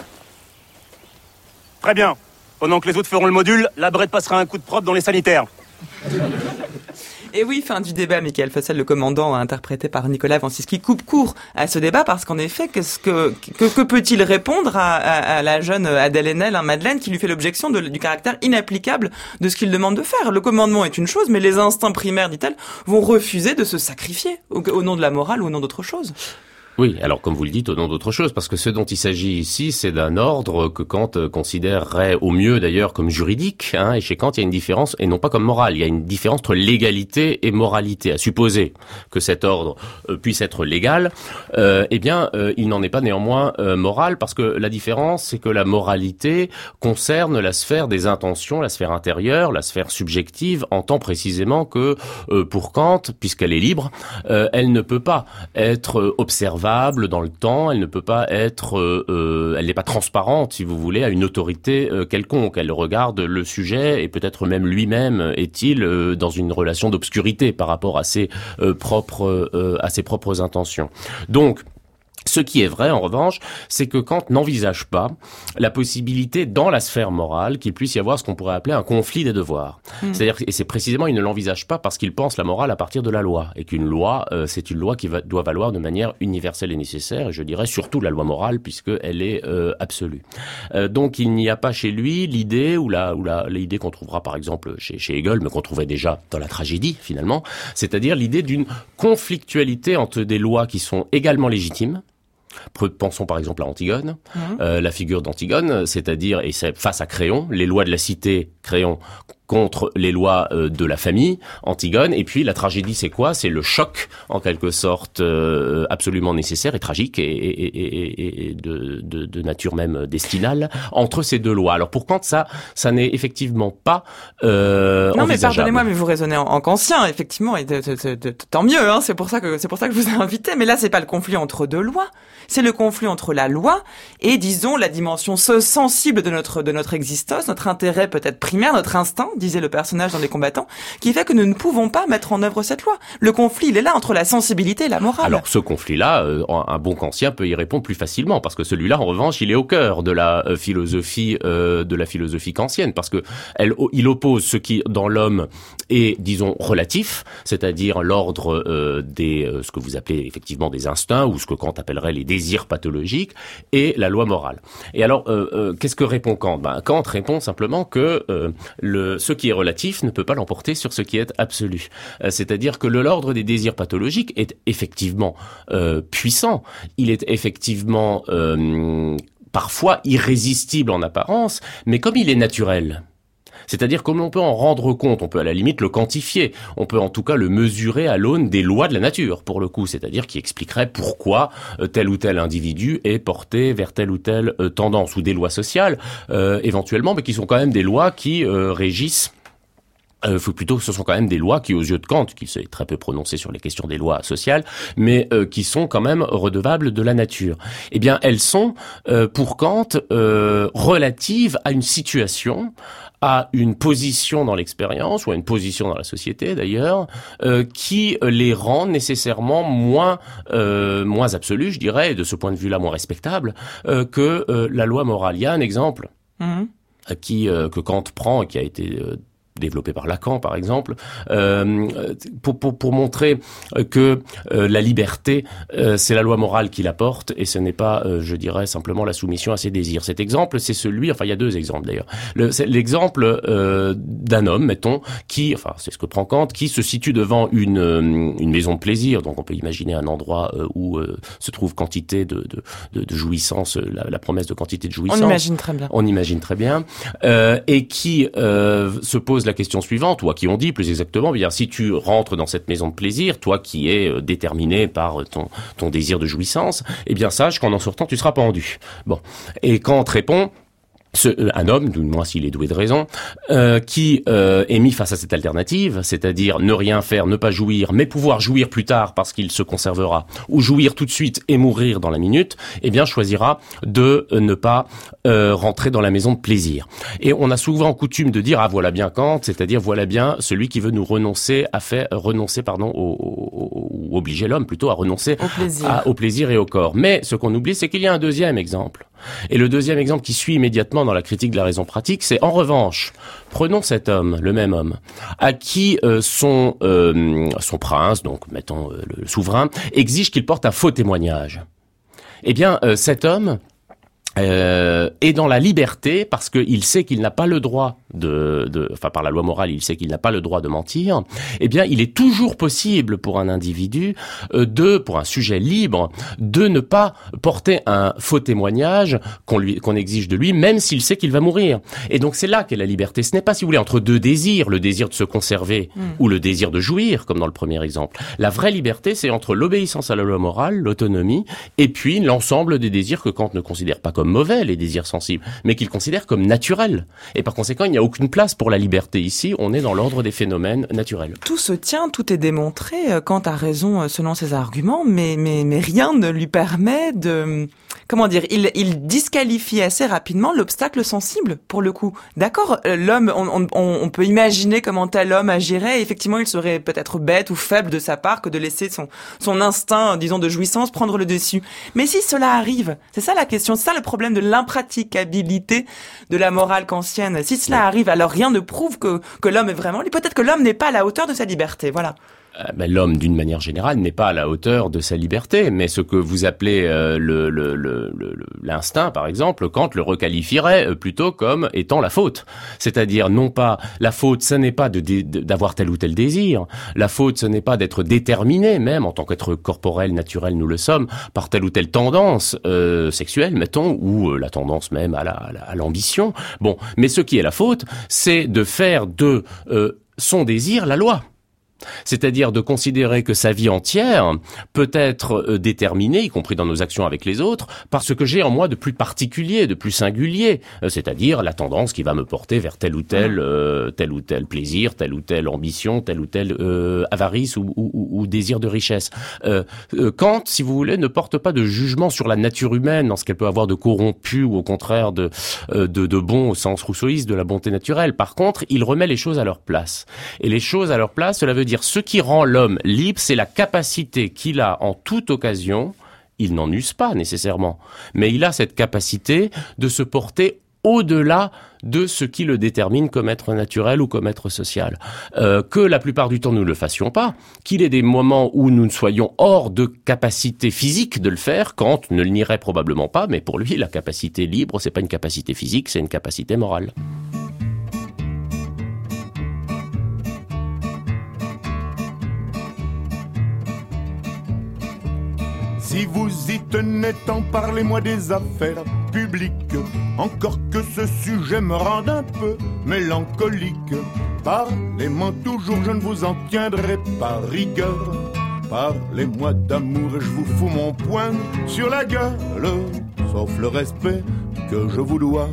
S10: Très bien. Pendant que les autres feront le module, la Brette passera un coup de propre dans les sanitaires.
S1: Et oui, fin du débat, Michael Fossel, le commandant, interprété par Nicolas Vanciski, coupe court à ce débat parce qu'en effet, que peut-il répondre à la jeune Adèle Haenel, Madeleine, qui lui fait l'objection du caractère inapplicable de ce qu'il demande de faire? Le commandement est une chose, mais les instincts primaires, dit-elle, vont refuser de se sacrifier au nom de la morale ou au nom d'autre chose.
S4: Oui, alors comme vous le dites, au nom d'autre chose, parce que ce dont il s'agit ici, c'est d'un ordre que Kant considérerait au mieux d'ailleurs comme juridique, et chez Kant il y a une différence, et non pas comme morale, il y a une différence entre légalité et moralité. À supposer que cet ordre puisse être légal, il n'en est pas néanmoins moral, parce que la différence, c'est que la moralité concerne la sphère des intentions, la sphère intérieure, la sphère subjective, en tant précisément que pour Kant, puisqu'elle est libre, elle ne peut pas être observable dans le temps, elle ne peut pas être, elle n'est pas transparente, si vous voulez, à une autorité quelconque. Elle regarde le sujet et peut-être même lui-même est-il dans une relation d'obscurité par rapport à ses propres intentions. Donc, Ce qui est vrai, en revanche, c'est que Kant n'envisage pas la possibilité, dans la sphère morale, qu'il puisse y avoir ce qu'on pourrait appeler un conflit des devoirs. C'est-à-dire, et c'est précisément, il ne l'envisage pas parce qu'il pense la morale à partir de la loi, et qu'une loi, c'est une loi qui doit valoir de manière universelle et nécessaire, et je dirais surtout la loi morale, puisqu'elle est absolue. Donc, il n'y a pas chez lui l'idée, ou l'idée qu'on trouvera par exemple chez Hegel, mais qu'on trouvait déjà dans la tragédie, finalement, c'est-à-dire l'idée d'une conflictualité entre des lois qui sont également légitimes. Pensons par exemple à Antigone, la figure d'Antigone, c'est-à-dire, et c'est face à Créon, les lois de la cité, Créon, contre les lois de la famille, Antigone, et puis la tragédie c'est quoi? C'est le choc, en quelque sorte, absolument nécessaire et tragique, et de nature même destinale, entre ces deux lois. Alors pour Kant, ça n'est effectivement pas
S1: non mais pardonnez-moi, mais vous raisonnez en kantien, effectivement, et tant mieux, hein, c'est pour ça que je vous ai invité, mais là c'est pas le conflit entre deux lois, c'est le conflit entre la loi et, disons, la dimension sensible de notre existence, notre intérêt peut-être primaire, notre instinct, disait le personnage dans Les Combattants, qui fait que nous ne pouvons pas mettre en œuvre cette loi. Le conflit, il est là entre la sensibilité et la morale.
S4: Alors ce conflit-là, un bon kantien peut y répondre plus facilement, parce que celui-là, en revanche, il est au cœur de la philosophie kantienne, parce que il oppose ce qui dans l'homme est, disons, relatif, c'est-à-dire l'ordre ce que vous appelez effectivement des instincts, ou ce que Kant appellerait les désirs pathologiques, et la loi morale. Et alors, qu'est-ce que répond Kant? Kant répond simplement que ce qui est relatif ne peut pas l'emporter sur ce qui est absolu. C'est-à-dire que l'ordre des désirs pathologiques est effectivement puissant. Il est effectivement parfois irrésistible en apparence, mais comme il est naturel, c'est-à-dire comme on peut en rendre compte, on peut à la limite le quantifier, on peut en tout cas le mesurer à l'aune des lois de la nature, pour le coup, c'est-à-dire qui expliquerait pourquoi tel ou tel individu est porté vers telle ou telle tendance, ou des lois sociales, éventuellement, mais qui sont quand même des lois qui régissent. Ce sont quand même des lois qui, aux yeux de Kant, qui s'est très peu prononcé sur les questions des lois sociales, mais qui sont quand même redevables de la nature. Eh bien, elles sont, pour Kant, relatives à une situation, à une position dans l'expérience, ou à une position dans la société d'ailleurs, qui les rend nécessairement moins absolues, je dirais, et de ce point de vue-là moins respectables, que la loi morale. Il y a un exemple que Kant prend et qui a été développé par Lacan, par exemple, pour montrer que la liberté, c'est la loi morale qui la porte, et ce n'est pas, je dirais, simplement la soumission à ses désirs. Cet exemple, c'est celui, il y a deux exemples d'ailleurs. C'est l'exemple d'un homme, mettons, c'est ce que prend Kant, qui se situe devant une maison de plaisir, donc on peut imaginer un endroit où se trouve quantité de jouissance, la promesse de quantité de jouissance. On imagine très bien. Et qui se pose la question suivante, ou à qui on dit plus exactement, bien, si tu rentres dans cette maison de plaisir, toi qui es déterminé par ton désir de jouissance, eh bien sache qu'en sortant tu seras pendu. Bon. Et Kant répond, un homme, du moins s'il est doué de raison, qui est mis face à cette alternative, c'est-à-dire ne rien faire, ne pas jouir, mais pouvoir jouir plus tard parce qu'il se conservera, ou jouir tout de suite et mourir dans la minute, eh bien choisira de ne pas rentrer dans la maison de plaisir. Et on a souvent coutume de dire, voilà bien Kant, c'est-à-dire voilà bien celui qui veut nous ou obliger l'homme plutôt à renoncer au plaisir et au corps. Mais ce qu'on oublie, c'est qu'il y a un deuxième exemple. Et le deuxième exemple qui suit immédiatement dans la critique de la raison pratique, c'est en revanche, prenons cet homme, le même homme, à qui son prince, donc mettons le souverain, exige qu'il porte un faux témoignage. Eh bien, cet homme est dans la liberté parce qu'il sait qu'il n'a pas le droit par la loi morale, il sait qu'il n'a pas le droit de mentir. Eh bien, il est toujours possible pour un individu pour un sujet libre, de ne pas porter un faux témoignage qu'on exige de lui, même s'il sait qu'il va mourir. Et donc, c'est là qu'est la liberté. Ce n'est pas, si vous voulez, entre deux désirs, le désir de se conserver ou le désir de jouir, comme dans le premier exemple. La vraie liberté, c'est entre l'obéissance à la loi morale, l'autonomie, et puis l'ensemble des désirs que Kant ne considère pas comme mauvais, les désirs sensibles, mais qu'il considère comme naturels. Et par conséquent, il n'y a aucune place pour la liberté ici, on est dans l'ordre des phénomènes naturels.
S1: Tout se tient, tout est démontré, Kant a raison selon ses arguments, mais rien ne lui permet il disqualifie assez rapidement l'obstacle sensible, pour le coup. D'accord, l'homme, on peut imaginer comment tel homme agirait, et effectivement, il serait peut-être bête ou faible de sa part que de laisser son instinct, disons, de jouissance prendre le dessus. Mais si cela arrive, c'est ça la question, c'est ça le problème de l'impraticabilité de la morale kantienne. Si cela arrive, alors rien ne prouve que l'homme est vraiment libre. Peut-être que l'homme n'est pas à la hauteur de sa liberté, voilà.
S4: L'homme, d'une manière générale, n'est pas à la hauteur de sa liberté, mais ce que vous appelez l'instinct, par exemple, Kant le requalifierait plutôt comme étant la faute. C'est-à-dire, non pas la faute, ce n'est pas d'avoir tel ou tel désir. La faute, ce n'est pas d'être déterminé, même en tant qu'être corporel, naturel, nous le sommes, par telle ou telle tendance sexuelle, mettons, ou la tendance même à l'ambition. Bon, mais ce qui est la faute, c'est de faire de son désir la loi. C'est-à-dire de considérer que sa vie entière peut être déterminée, y compris dans nos actions avec les autres, par ce que j'ai en moi de plus particulier, de plus singulier, c'est-à-dire la tendance qui va me porter vers tel ou tel plaisir, telle ou telle ambition, telle ou telle avarice ou désir de richesse. Kant, si vous voulez, ne porte pas de jugement sur la nature humaine, dans ce qu'elle peut avoir de corrompu ou au contraire de bon au sens rousseauiste de la bonté naturelle. Par contre, il remet les choses à leur place. Et les choses à leur place, cela veut dire ce qui rend l'homme libre, c'est la capacité qu'il a en toute occasion, il n'en use pas nécessairement, mais il a cette capacité de se porter au-delà de ce qui le détermine comme être naturel ou comme être social. Que la plupart du temps nous ne le fassions pas, qu'il y ait des moments où nous ne soyons hors de capacité physique de le faire, Kant ne le nierait probablement pas, mais pour lui, la capacité libre, c'est pas une capacité physique, c'est une capacité morale.
S13: Si vous y tenez tant, parlez-moi des affaires publiques. Encore que ce sujet me rende un peu mélancolique. Parlez-moi toujours, je ne vous en tiendrai pas rigueur. Parlez-moi d'amour et je vous fous mon poing sur la gueule. Sauf le respect que je vous dois.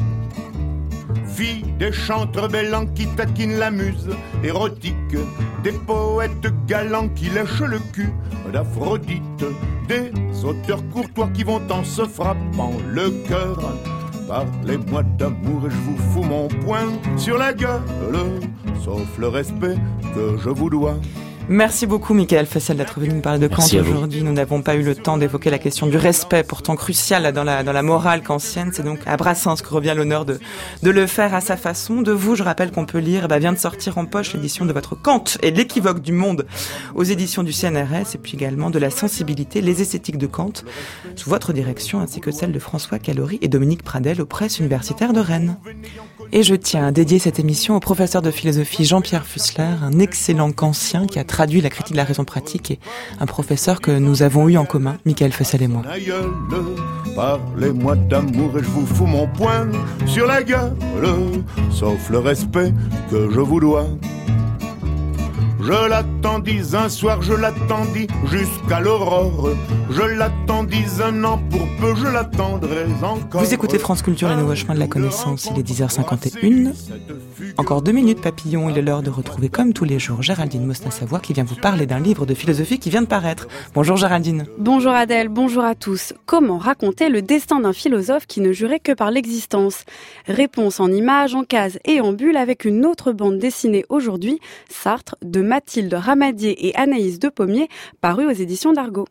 S13: Fille des chantres bellants qui taquinent la muse érotique, des poètes galants qui lèchent le cul d'Aphrodite, des auteurs courtois qui vont en se frappant le cœur. Parlez-moi d'amour et je vous fous mon poing sur la gueule, sauf le respect que je vous dois.
S1: Merci beaucoup, Michael Fessel, d'être venu nous parler de Kant aujourd'hui. Nous n'avons pas eu le temps d'évoquer la question du respect, pourtant crucial dans la morale kantienne. C'est donc à Brassens que revient l'honneur de le faire à sa façon. De vous, je rappelle qu'on peut lire, vient de sortir en poche l'édition de votre Kant et l'équivoque du monde aux éditions du CNRS, et puis également de la sensibilité, les esthétiques de Kant, sous votre direction, ainsi que celle de François Calori et Dominique Pradel aux presses universitaires de Rennes. Et je tiens à dédier cette émission au professeur de philosophie Jean-Pierre Fussler, un excellent kantien qui a traduit la critique de la raison pratique et un professeur que nous avons eu en commun, Michael Fessel et moi.
S13: Parlez-moi d'amour et je vous fous mon poing sur la gueule, sauf le respect que je vous dois. Je l'attendis un soir, je l'attendis jusqu'à l'aurore. Je l'attendis un an, pour peu je l'attendrai encore.
S1: Vous écoutez France Culture, les nouveaux chemins de la connaissance, il est 10h51. Encore 2 minutes papillon, il est l'heure de retrouver comme tous les jours Géraldine Mosna-Savoie qui vient vous parler d'un livre de philosophie qui vient de paraître. Bonjour Géraldine.
S14: Bonjour Adèle, bonjour à tous. Comment raconter le destin d'un philosophe qui ne jurait que par l'existence ? Réponse en images, en cases et en bulles avec une autre bande dessinée aujourd'hui, Sartre, de Mathilde Ramadier et Anaïs Depommier, paru aux éditions d'Argo.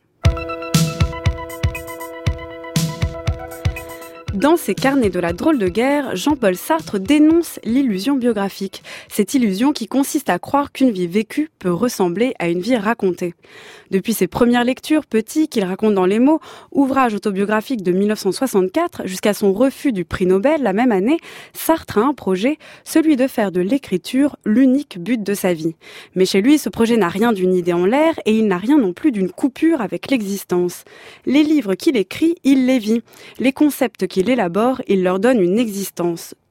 S14: Dans ses carnets de la drôle de guerre, Jean-Paul Sartre dénonce l'illusion biographique. Cette illusion qui consiste à croire qu'une vie vécue peut ressembler à une vie racontée. Depuis ses premières lectures, Petit, qu'il raconte dans Les mots, ouvrage autobiographique de 1964, jusqu'à son refus du prix Nobel la même année, Sartre a un projet, celui de faire de l'écriture l'unique but de sa vie. Mais chez lui, ce projet n'a rien d'une idée en l'air et il n'a rien non plus d'une coupure avec l'existence. Les livres qu'il écrit, il les vit. Les concepts qu'il élabore, il leur donne une existence.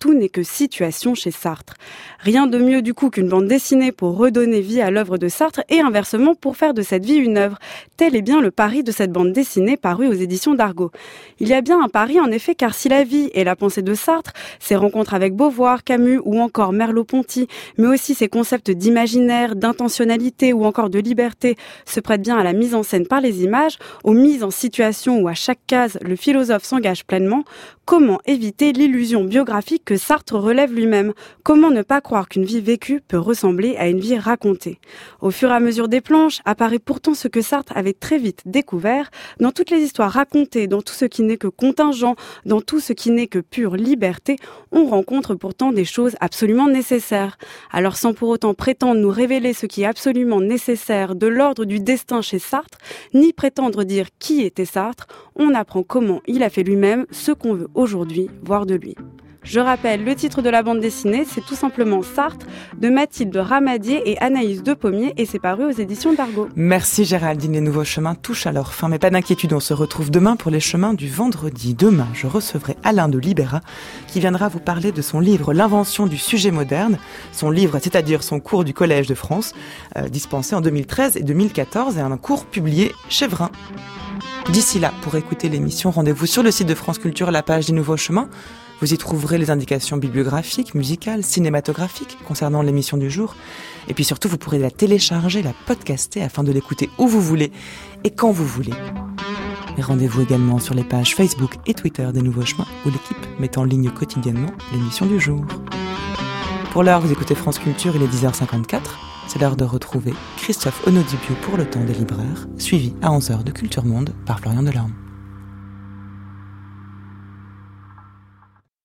S14: tout n'est que situation chez Sartre. Rien de mieux du coup qu'une bande dessinée pour redonner vie à l'œuvre de Sartre et inversement pour faire de cette vie une œuvre. Tel est bien le pari de cette bande dessinée parue aux éditions d'Argo. Il y a bien un pari en effet, car si la vie et la pensée de Sartre, ses rencontres avec Beauvoir, Camus ou encore Merleau-Ponty, mais aussi ses concepts d'imaginaire, d'intentionnalité ou encore de liberté se prêtent bien à la mise en scène par les images, aux mises en situation où à chaque case le philosophe s'engage pleinement, comment éviter l'illusion biographique que Sartre relève lui-même? Comment ne pas croire qu'une vie vécue peut ressembler à une vie racontée? Au fur et à mesure des planches, apparaît pourtant ce que Sartre avait très vite découvert. Dans toutes les histoires racontées, dans tout ce qui n'est que contingent, dans tout ce qui n'est que pure liberté, on rencontre pourtant des choses absolument nécessaires. Alors sans pour autant prétendre nous révéler ce qui est absolument nécessaire de l'ordre du destin chez Sartre, ni prétendre dire qui était Sartre, on apprend comment il a fait lui-même ce qu'on veut aujourd'hui voir de lui. Je rappelle, le titre de la bande dessinée, c'est tout simplement Sartre, de Mathilde Ramadier et Anaïs Depommier, et c'est paru aux éditions d'Argo.
S1: Merci Géraldine, les nouveaux chemins touchent à leur fin, mais pas d'inquiétude, on se retrouve demain pour les chemins du vendredi. Demain, je recevrai Alain de Libera, qui viendra vous parler de son livre L'invention du sujet moderne, son livre, c'est-à-dire son cours du Collège de France, dispensé en 2013 et 2014, et un cours publié chez Vrin. D'ici là, pour écouter l'émission, rendez-vous sur le site de France Culture, la page des nouveaux chemins. Vous y trouverez les indications bibliographiques, musicales, cinématographiques concernant l'émission du jour. Et puis surtout, vous pourrez la télécharger, la podcaster afin de l'écouter où vous voulez et quand vous voulez. Et rendez-vous également sur les pages Facebook et Twitter des Nouveaux Chemins où l'équipe met en ligne quotidiennement l'émission du jour. Pour l'heure, vous écoutez France Culture, il est 10h54. C'est l'heure de retrouver Christophe Onodibiou pour le temps des libraires, suivi à 11h de Culture Monde par Florian Delorme.